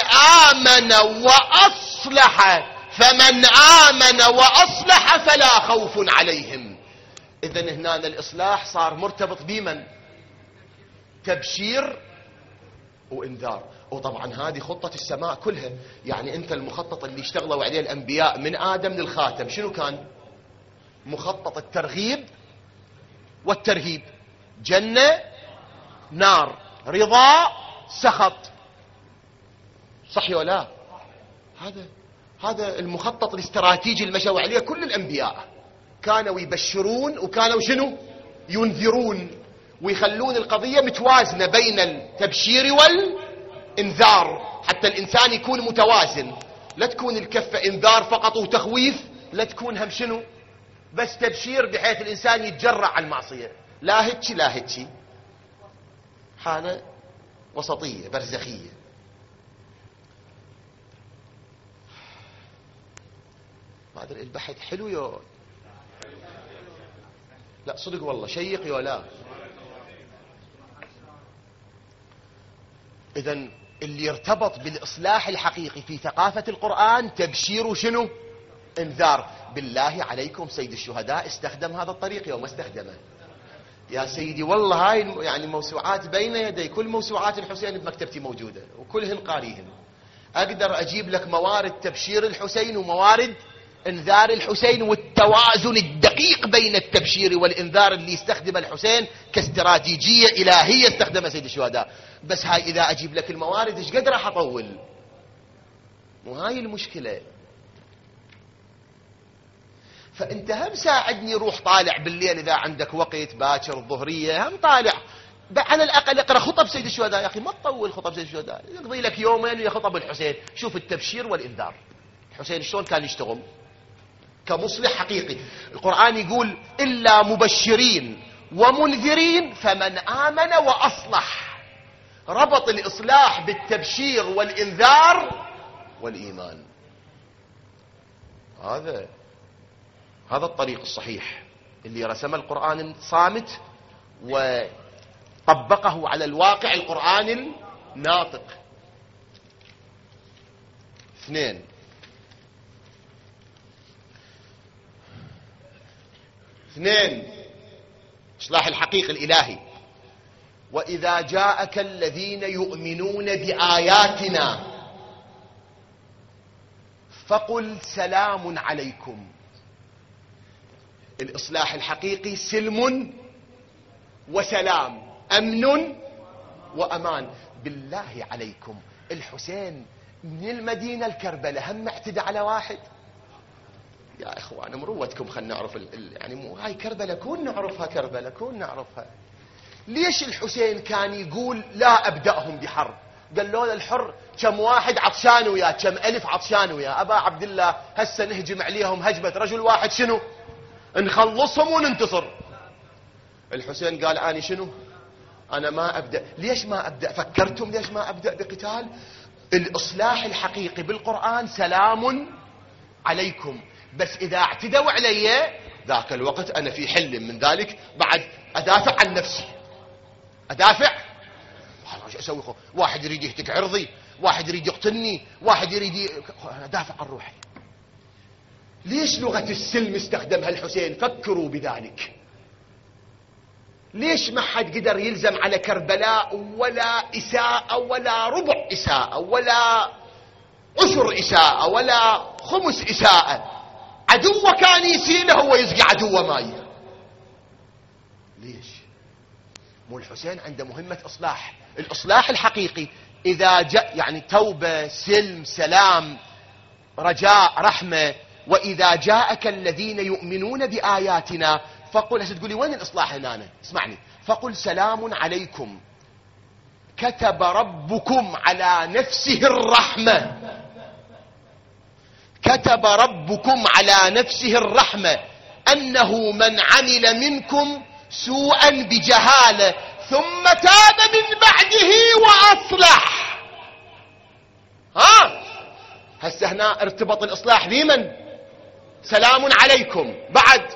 آمن وأصلح فلا خوف عليهم. إذن هنا الإصلاح صار مرتبط بمن؟ تبشير وإنذار. وطبعا هذه خطة السماء كلها. يعني أنت المخطط اللي اشتغلوا عليه الأنبياء من آدم للخاتم شنو كان؟ مخطط الترغيب والترهيب، جنة نار، رضا سخط، صح ولا لا؟ هذا المخطط الاستراتيجي اللي مشوا عليه كل الأنبياء. كانوا يبشرون وكانوا شنو؟ ينذرون، ويخلون القضية متوازنة بين التبشير والإنذار حتى الإنسان يكون متوازن. لا تكون الكفة إنذار فقط وتخويف، لا تكون هم شنو؟ بس تبشير بحيث الإنسان يتجرع على المعصية. لا هيك حالة وسطية برزخية. ما أدري البحث حلو يو لا صدق والله شيق يو لا. إذن اللي يرتبط بالإصلاح الحقيقي في ثقافة القرآن تبشير وشنو؟ انذار. بالله عليكم سيد الشهداء استخدم هذا الطريق يوم استخدمه يا سيدي. والله هاي يعني موسوعات بين يدي، كل موسوعات الحسين بمكتبتي موجودة وكلهن قاريهن. أقدر أجيب لك موارد تبشير الحسين وموارد انذار الحسين والتوازن الدقيق بين التبشير والانذار اللي يستخدم الحسين كاستراتيجية إلهية استخدمها سيد الشهداء. بس هاي إذا أجيب لك الموارد إيش قدر راح أطول؟ وهاي المشكلة. فأنت هم ساعدني روح طالع بالليل إذا عندك وقت باكر الظهرية، هم طالع على الأقل اقرأ خطب سيد الشهداء. يا أخي ما تطول خطب سيد الشهداء، يقضي لك يومين ويا خطب الحسين. شوف التبشير والإنذار. الحسين شلون كان يشتغل كمصلح حقيقي. القرآن يقول إلا مبشرين ومنذرين فمن آمن وأصلح. ربط الإصلاح بالتبشير والإنذار والإيمان. هذا الطريق الصحيح اللي رسم القرآن الصامت وطبقه على الواقع القرآن الناطق. 2 إصلاح الحقيقي الإلهي. وإذا جاءك الذين يؤمنون بآياتنا فقل سلام عليكم. الإصلاح الحقيقي سلم وسلام، أمن وأمان. بالله عليكم الحسين من المدينة الكربلة هم اعتدى على واحد؟ يا إخوان مروتكم خلنا نعرف يعني مو هاي كربلة كون نعرفها، كربلة كون نعرفها. ليش الحسين كان يقول لا أبدأهم بحرب؟ قال له الحر كم واحد عطشان وياه، كم ألف عطشان وياه. أبا عبد الله هسه نهجم عليهم هجمة رجل واحد شنو؟ نخلصهم وننتصر. الحسين قال أنا شنو؟ أنا ما أبدأ. ليش ما أبدأ؟ فكرتم ليش ما أبدأ بقتال؟ الإصلاح الحقيقي بالقرآن سلام عليكم، بس إذا اعتدوا علي ذاك الوقت أنا في حل من ذلك بعد أدافع عن نفسي. أدافع ايش أسوي؟ واحد يريد يهتك عرضي، واحد يريد يقتلني، واحد يريد أدافع عن روحي. ليش لغة السلم استخدمها الحسين؟ فكروا بذلك. ليش ما حد قدر يلزم على كربلاء ولا إساءة ولا ربع إساءة ولا عشر إساءة ولا خمس إساءة؟ عدوه كان يسيء له ويسقي عدوه مايه. ليش؟ مو الحسين عنده مهمة إصلاح، الإصلاح الحقيقي إذا جاء يعني توبة، سلم، سلام، رجاء، رحمة. وإذا جاءك الذين يؤمنون بآياتنا فقل، هسه تقولي وين الإصلاح هنا؟ اسمعني، فقل سلام عليكم كتب ربكم على نفسه الرحمة، كتب ربكم على نفسه الرحمة أنه من عمل منكم سوءا بجهالة ثم تاب من بعده وأصلح. هسه هنا ارتبط الإصلاح بمن؟ سلام عليكم، بعد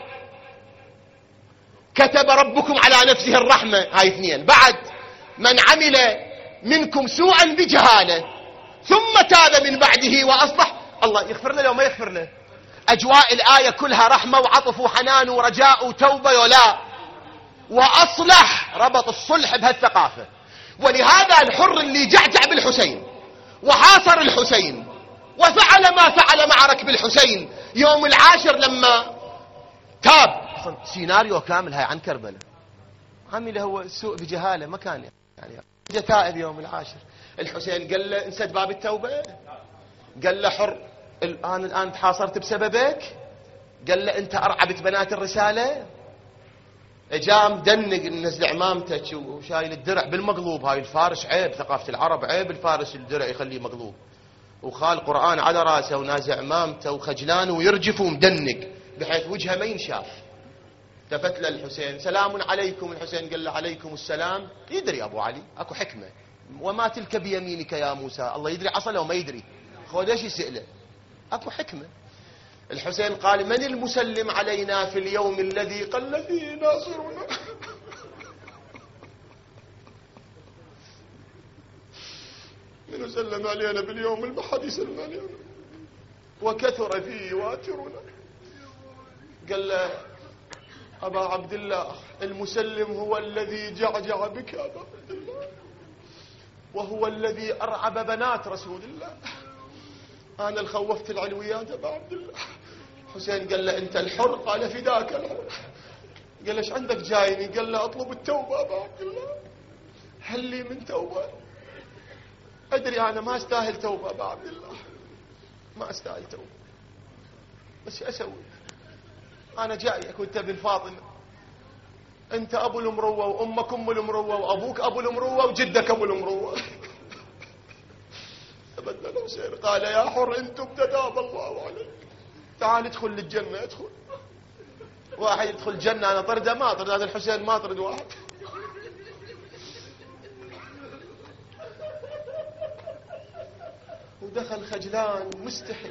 كتب ربكم على نفسه الرحمة، هاي اثنين، بعد من عمل منكم سوءا بجهالة ثم تاب من بعده وأصلح، الله يغفر له لو ما يغفر له. أجواء الآية كلها رحمة وعطف وحنان ورجاء وتوبة ولا وأصلح، ربط الصلح بهالثقافة. ولهذا الحر اللي جعجع بالحسين وحاصر الحسين وفعل ما فعل مع ركب الحسين يوم العاشر لما تاب، سيناريو كامل هاي عن كربلاء، عمل هو السوء بجهالة، ما كان يعني جاء تائب يوم العاشر. الحسين قال له انسد باب التوبة، قال له حر الآن تحاصرت بسببك، قال له انت أرعبت بنات الرسالة، جام دنق نزل عمامتك وشايل الدرع بالمقلوب. هاي الفارس عيب، ثقافة العرب عيب الفارس الدرع يخليه مقلوب، وخال قرآن على راسه ونازع عمامته وخجلان ويرجف ومدنق بحيث وجهه ما ينشاف. التفت له الحسين، سلام عليكم. الحسين قال له عليكم السلام. يدري أبو علي أكو حكمة، وما تلك بيمينك يا موسى، الله يدري عصله وما يدري، خذ ايش يسأله، أكو حكمة. الحسين قال من المسلم علينا في اليوم الذي قل فيه ناصرنا؟ من سلم علينا باليوم اللي ما حد يسلم علينا وكثر فيه واترنا؟ قال له أبا عبد الله المسلم هو الذي جعجع بك يا أبا عبد الله، وهو الذي أرعب بنات رسول الله، أنا اللي خوفت العلويات أبا عبد الله. حسين قال له أنت الحر؟ قال فداك الحر. قال له ايش عندك جايني؟ قال له أطلب التوبة أبا عبد الله، هل لي من توبة؟ أدري أنا ما أستاهل توبة أبا عبد الله، ما أستاهل توبة، بس أسوي؟ أنا جايك وأنت ابن فاطمة، أنت أبو المروة وأمك أم المروة وأبوك أبو المروة وجدك أبو المروة. تبدل حسين قال يا حر أنت ابتداب الله عليك، تعال ادخل للجنة، ادخل. واحد يدخل الجنة أنا طرده ما طرد، هذا الحسين ما طرد واحد. ودخل خجلان مستحي.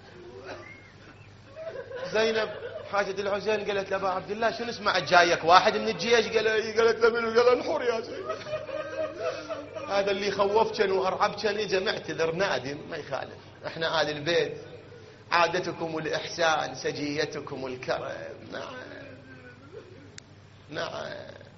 زينب حاجة الحسين قالت لأبا عبد الله شنو اسمع جايك واحد من الجيش؟ قالت له منو؟ قال الحر يا زينب، هذا اللي خوفكن وأرعبكن اجا معتذر نادم، ما يخالف، احنا آل البيت عادتكم الإحسان سجيتكم الكرم. نعم نعم،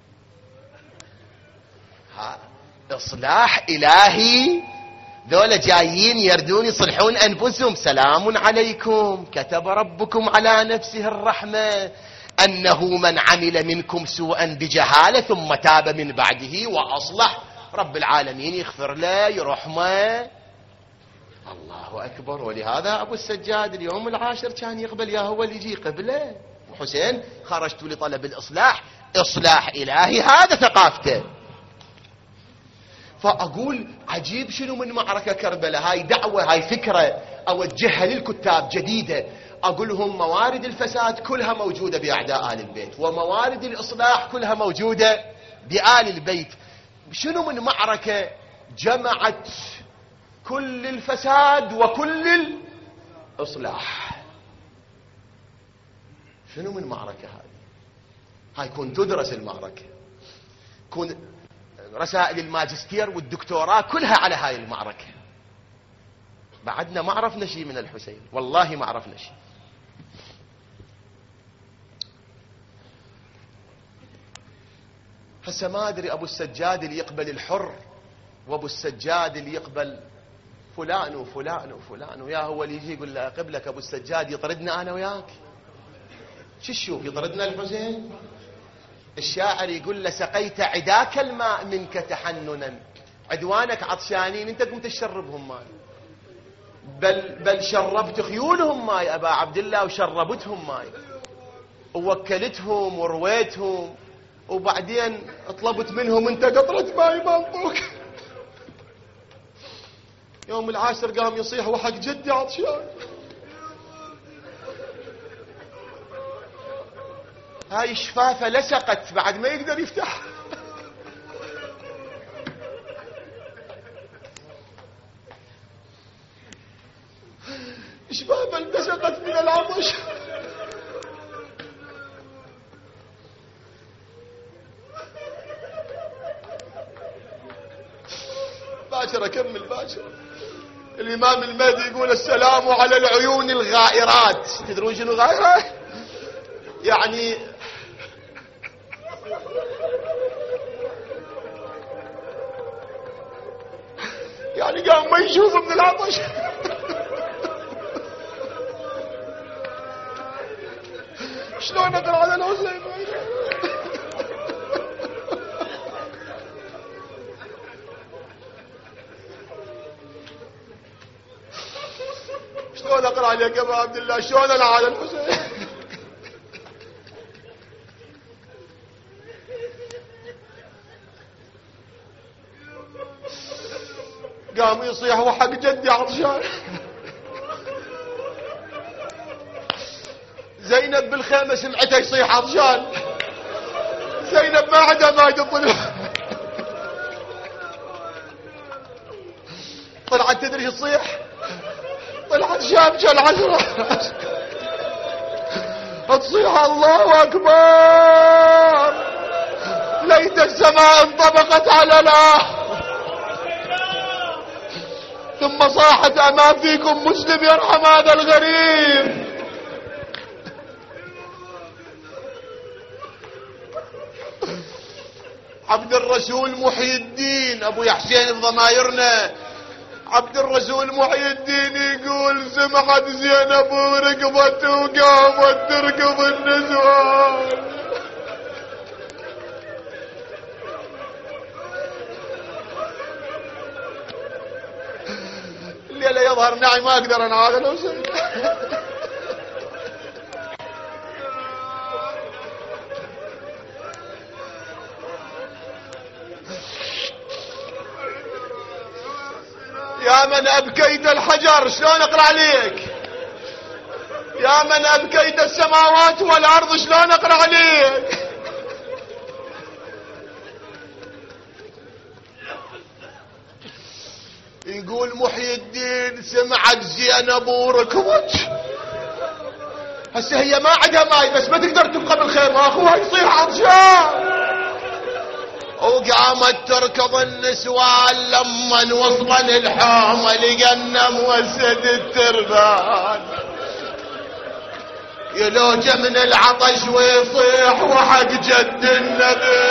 إصلاح إلهي. ذولا جايين يردون يصلحون أنفسهم، سلام عليكم كتب ربكم على نفسه الرحمة أنه من عمل منكم سوءا بجهالة ثم تاب من بعده وأصلح، رب العالمين يغفر له يرحمه. الله أكبر. ولهذا أبو السجاد اليوم العاشر كان يقبل يا هو اللي يجي قبله. وحسين خرجت لطلب الإصلاح، إصلاح إلهي، هذا ثقافته. فأقول عجيب شنو من معركة كربلاء، هاي دعوة، هاي فكرة أوجهها للكتاب جديدة، أقول لهم موارد الفساد كلها موجودة بأعداء آل البيت، وموارد الإصلاح كلها موجودة بآل البيت. شنو من معركة جمعت كل الفساد وكل الإصلاح؟ شنو من معركة هاي كون تدرس المعركة، كون رسائل الماجستير والدكتوراه كلها على هاي المعركة. بعدنا ما عرفنا شيء من الحسين، والله ما عرفنا شيء. هسه ما ادري ابو السجاد اللي يقبل الحر وابو السجاد اللي يقبل فلان وفلان وفلان، ويا هو اللي يجي يقول له قبلك ابو السجاد يطردنا انا وياك. شو تشوف يطردنا الحسين؟ الشاعر يقول له سقيت عداك الماء منك تحننا، عدوانك عطشانين انت قمت تشربهم ماي، بل شربت خيولهم ماي ابا عبد الله، وشربتهم ماي ووكلتهم ورويتهم، وبعدين طلبت منهم انت قطرة ماي ما انطوك. يوم العاشر قام يصيح وحق جدي عطشان. هاي الشفافة لسقت بعد ما يقدر يفتح. شفافة لسقت من العطش. باكر اكمل باكر. الامام المهدي يقول السلام على العيون الغائرات. تدرون شنو غائرة؟ يعني قام ما يشوف من العطش. شلون اقرا على الحسين؟ شلون اقرا عليك يا ابو عبد الله؟ شلون انا على الحسين؟ قام يصيح وحق جدي عطشان. زينب بالخيمه سمعته يصيح عطشان. زينب ما عندها ما تطلع. طلعت تدري تصيح؟ طلعت شابكه العشره تصيح الله اكبر ليت السماء انطبقت على لا. ثم صاحت اما فيكم مسلم يرحم هذا الغريب. عبد الرسول محي الدين ابو حسين بضمايرنا، عبد الرسول محي الدين يقول سمعت زينب وركضت وقامت تركض النسوان. الليلة يظهر نعي ما اقدر انا هذا لو سمع. يا من أبكيت الحجر شلون أقرأ عليك؟ يا من أبكيت السماوات والأرض شلون أقرأ عليك؟ يقول محي الدين سمعت زينب وركضت. هسه هي ما عندها ماي بس ما تقدر تبقى بالخيمة، أخوها يصير عطشان وقامت تركض النسوان. لما وصلا الحومة لقنا موسد التربان يلوجه من العطش ويصيح وحق جد النبي.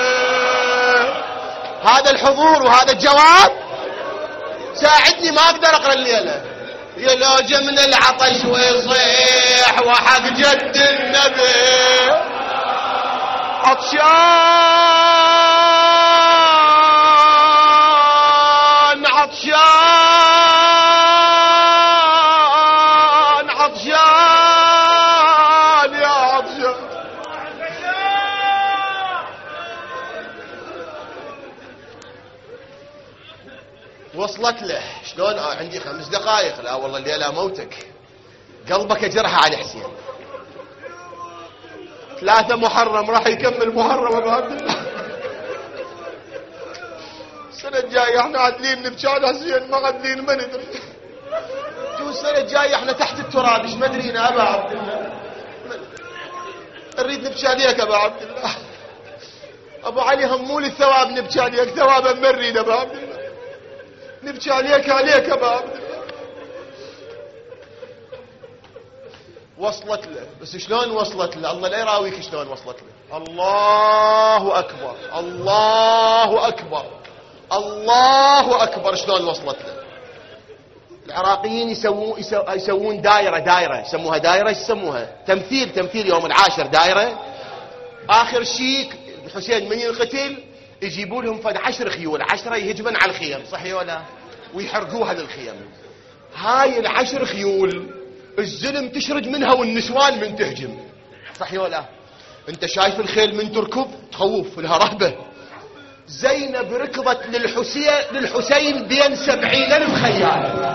هذا الحضور وهذا الجواب ساعدني ما اقدر اقرا الليله. يلوجه من العطش ويصيح وحق جد النبي عطشان عطشان عطشان يا عطشان. وصلت له شلون؟ عندي 5 دقائق. لا والله الليله موتك، قلبك جرح على حسين. 3 محرم راح يكمل محرم ابو عبد الله. السنه الجايه احنا عادلين نبكي على حسين، ما عادلين ما ندري. شو السنه الجايه احنا تحت التراب ايش ما ادرينا ابا عبد الله. نريد نبكي عليك ابا عبد الله. ابو علي همول الثواب نبكي عليك، ثوابا ما نريد ابا عبد الله. نبكي عليك ابا عبد الله. وصلت له بس شلون وصلت له؟ الله لا يراويك شلون وصلت له. الله أكبر الله أكبر الله أكبر. شلون وصلت له؟ العراقيين يسوون دائرة يسموها دائرة، يسموها تمثيل يوم العاشر دائرة. آخر شيء الحسين من ينقتل يجيبوا لهم فد 10 خيول، 10 يهجمن على الخيم، صحيح ولا؟ ويحرقوها للخيم. هاي ال10 خيول الزلم تشرد منها والنسوان من تهجم، صحيح ولا؟ انت شايف الخيل من تركب تخوف، لها رهبة. زينب ركضت للحسين بين 70,000 خيال.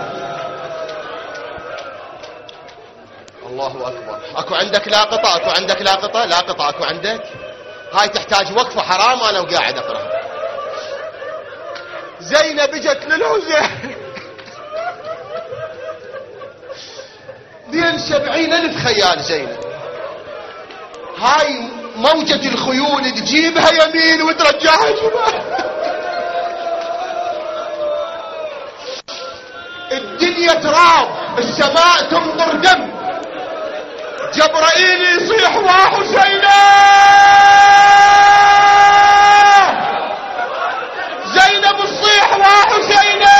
الله أكبر. اكو عندك لاقطة؟ اكو عندك لاقطة؟ لاقطة اكو عندك؟ هاي تحتاج وقفة، حرام انا وقاعد اقرأ. زينب اجت للحسين بين 70,000 خيال. زينب هاي موجة الخيول تجيبها يمين وترجعها شمال. الدنيا تراب، السماء تمطر دم، جبرائيل يصيح وحسينا، زينب تصيح وحسينا،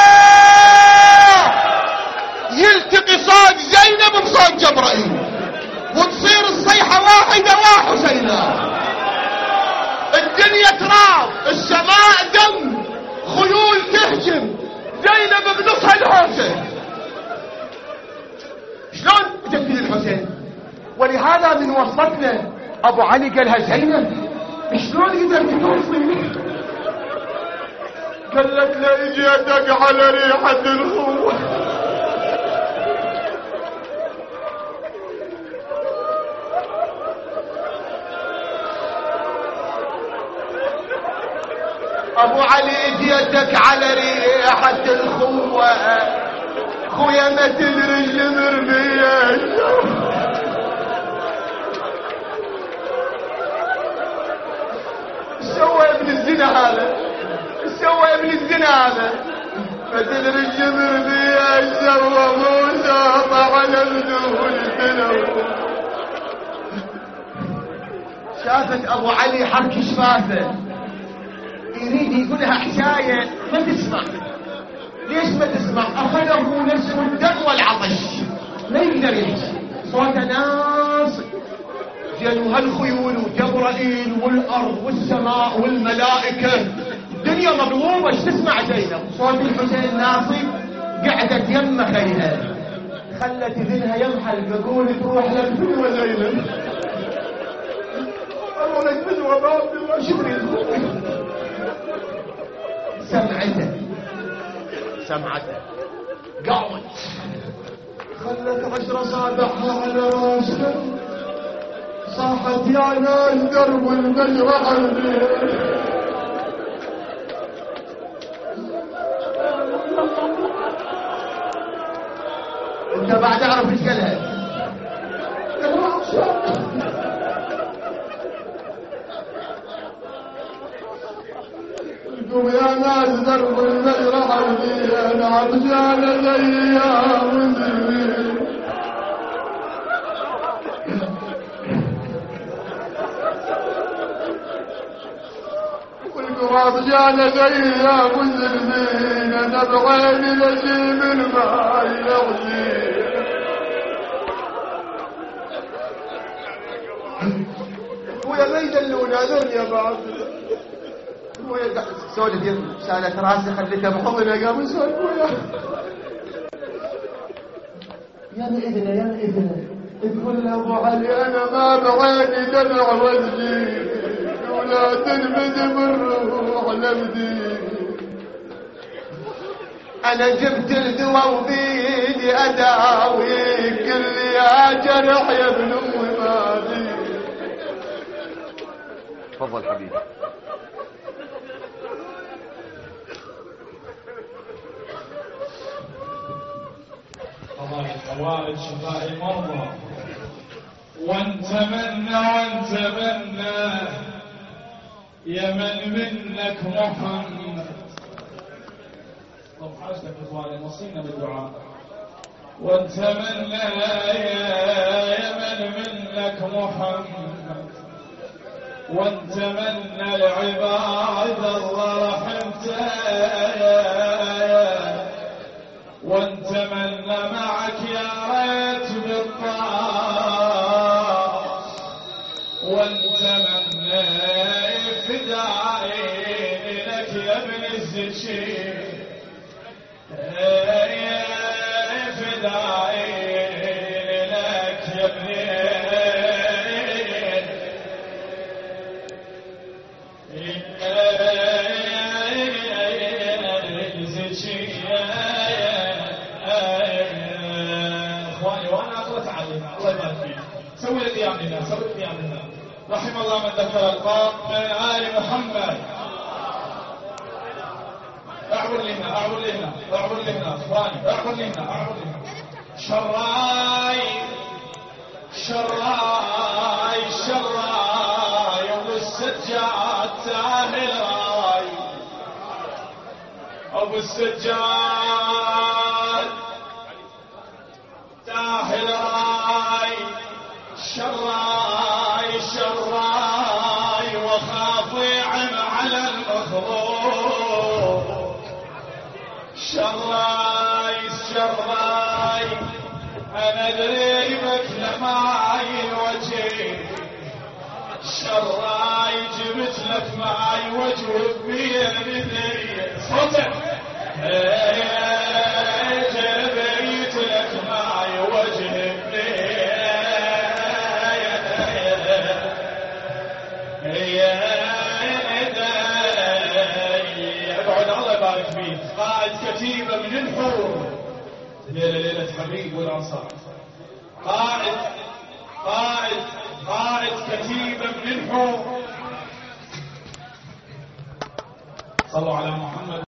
يلتقي صوت زينب بصوت جبرائيل وتصير الصيحة واحدة وحسينا. الدنيا تراب، السماء دم، خيول تهجم، زينب بنصها الحسين. شلون تكفي الحسين؟ ولهذا من وصلتنا ابو علي قالها زينب شلون قدرت توصلي؟ قالت له اجيتك على ريحة الخوف. ابو علي اجيتك على ريحة الخوة، خويا ما تدري مرمية. سوى ابن الزنا هذا، سوى ابن الزنا هذا، ما تدري الجمر بيه سوى موسى طعن ابنه البنو. شافت ابو علي حرك شفافه يريد يقولها حكايه ما تسمع. ليش ما تسمع؟ اخذه نفسه الدم والعطش، لا يقدر يحكي، صوته ناص. جنوا هالخيول وجبرائيل والارض والسماء والملائكه، الدنيا مقلوبه. ايش تسمع زينب؟ صوت الحسين ناصب. قعدت يم خيها، خلت اذنها يمحل بقول تروح للفدوه زينب. اروح للفدوه بعد الله شكري. سمعته قامت خلت 10 صابعها على راسها، صاحت يا ناس درب المجرحة. انت بعد اعرف ايش قالها. قم يا ناس درب المجرحة، انا عطشانة زي يا مسلمين. والقم عطشانة زي يا مسلمين، انا بعيني لجيب الماء يغلي. ويا ما يدلونا ذن يا بعض. سولف سالت راسي خليتها بحضنها قام يسولف وياه. يا اذنه يا اذنه تقول له ابو علي انا ما بعيني دمع وجهي، ولا تنبذ بالروح لبدي. انا جبت الدواء وبيدي اداوي، كل يا جرح يا ابن امي مالي. تفضل حبيبي. قضاء الحوائج شفاء المرضى، وانتمنى يا من منك محمد. طب حاجتك اخواني وصينا بالدعاء. وانتمنى يا من منك محمد، وانت من العباد الله رحمته، وانت من معك يا ريت بالطاعة، وانت من فدائي لك يا ابن الزكي، فدائي لك يا ابن الزكي. اخواني وانا اقرا تعليم الله يبارك فيك. سوي القيام لله، سوي القيام لله. رحم الله من ذكر القوم من آل محمد. اعبر لنا اعبر لنا اعبر لنا اخواني، اعبر لنا اعبر لنا. شراي شراي شراي ابو السجاد تاهل راي، ابو السجاد تاهل راي، شراي شراي وخاف يعم على المخلوق، شراي شراي انا ادري مكلماي الوجه، شراي جبت لك معي وجه بيدي صوتك، جبت لك معي وجه اقعد الله يبارك فيك. قائد كتيبة من الحور ليلة ليلة حبيب والأنصار، قائد كتيبة من الحور. صلوا على محمد.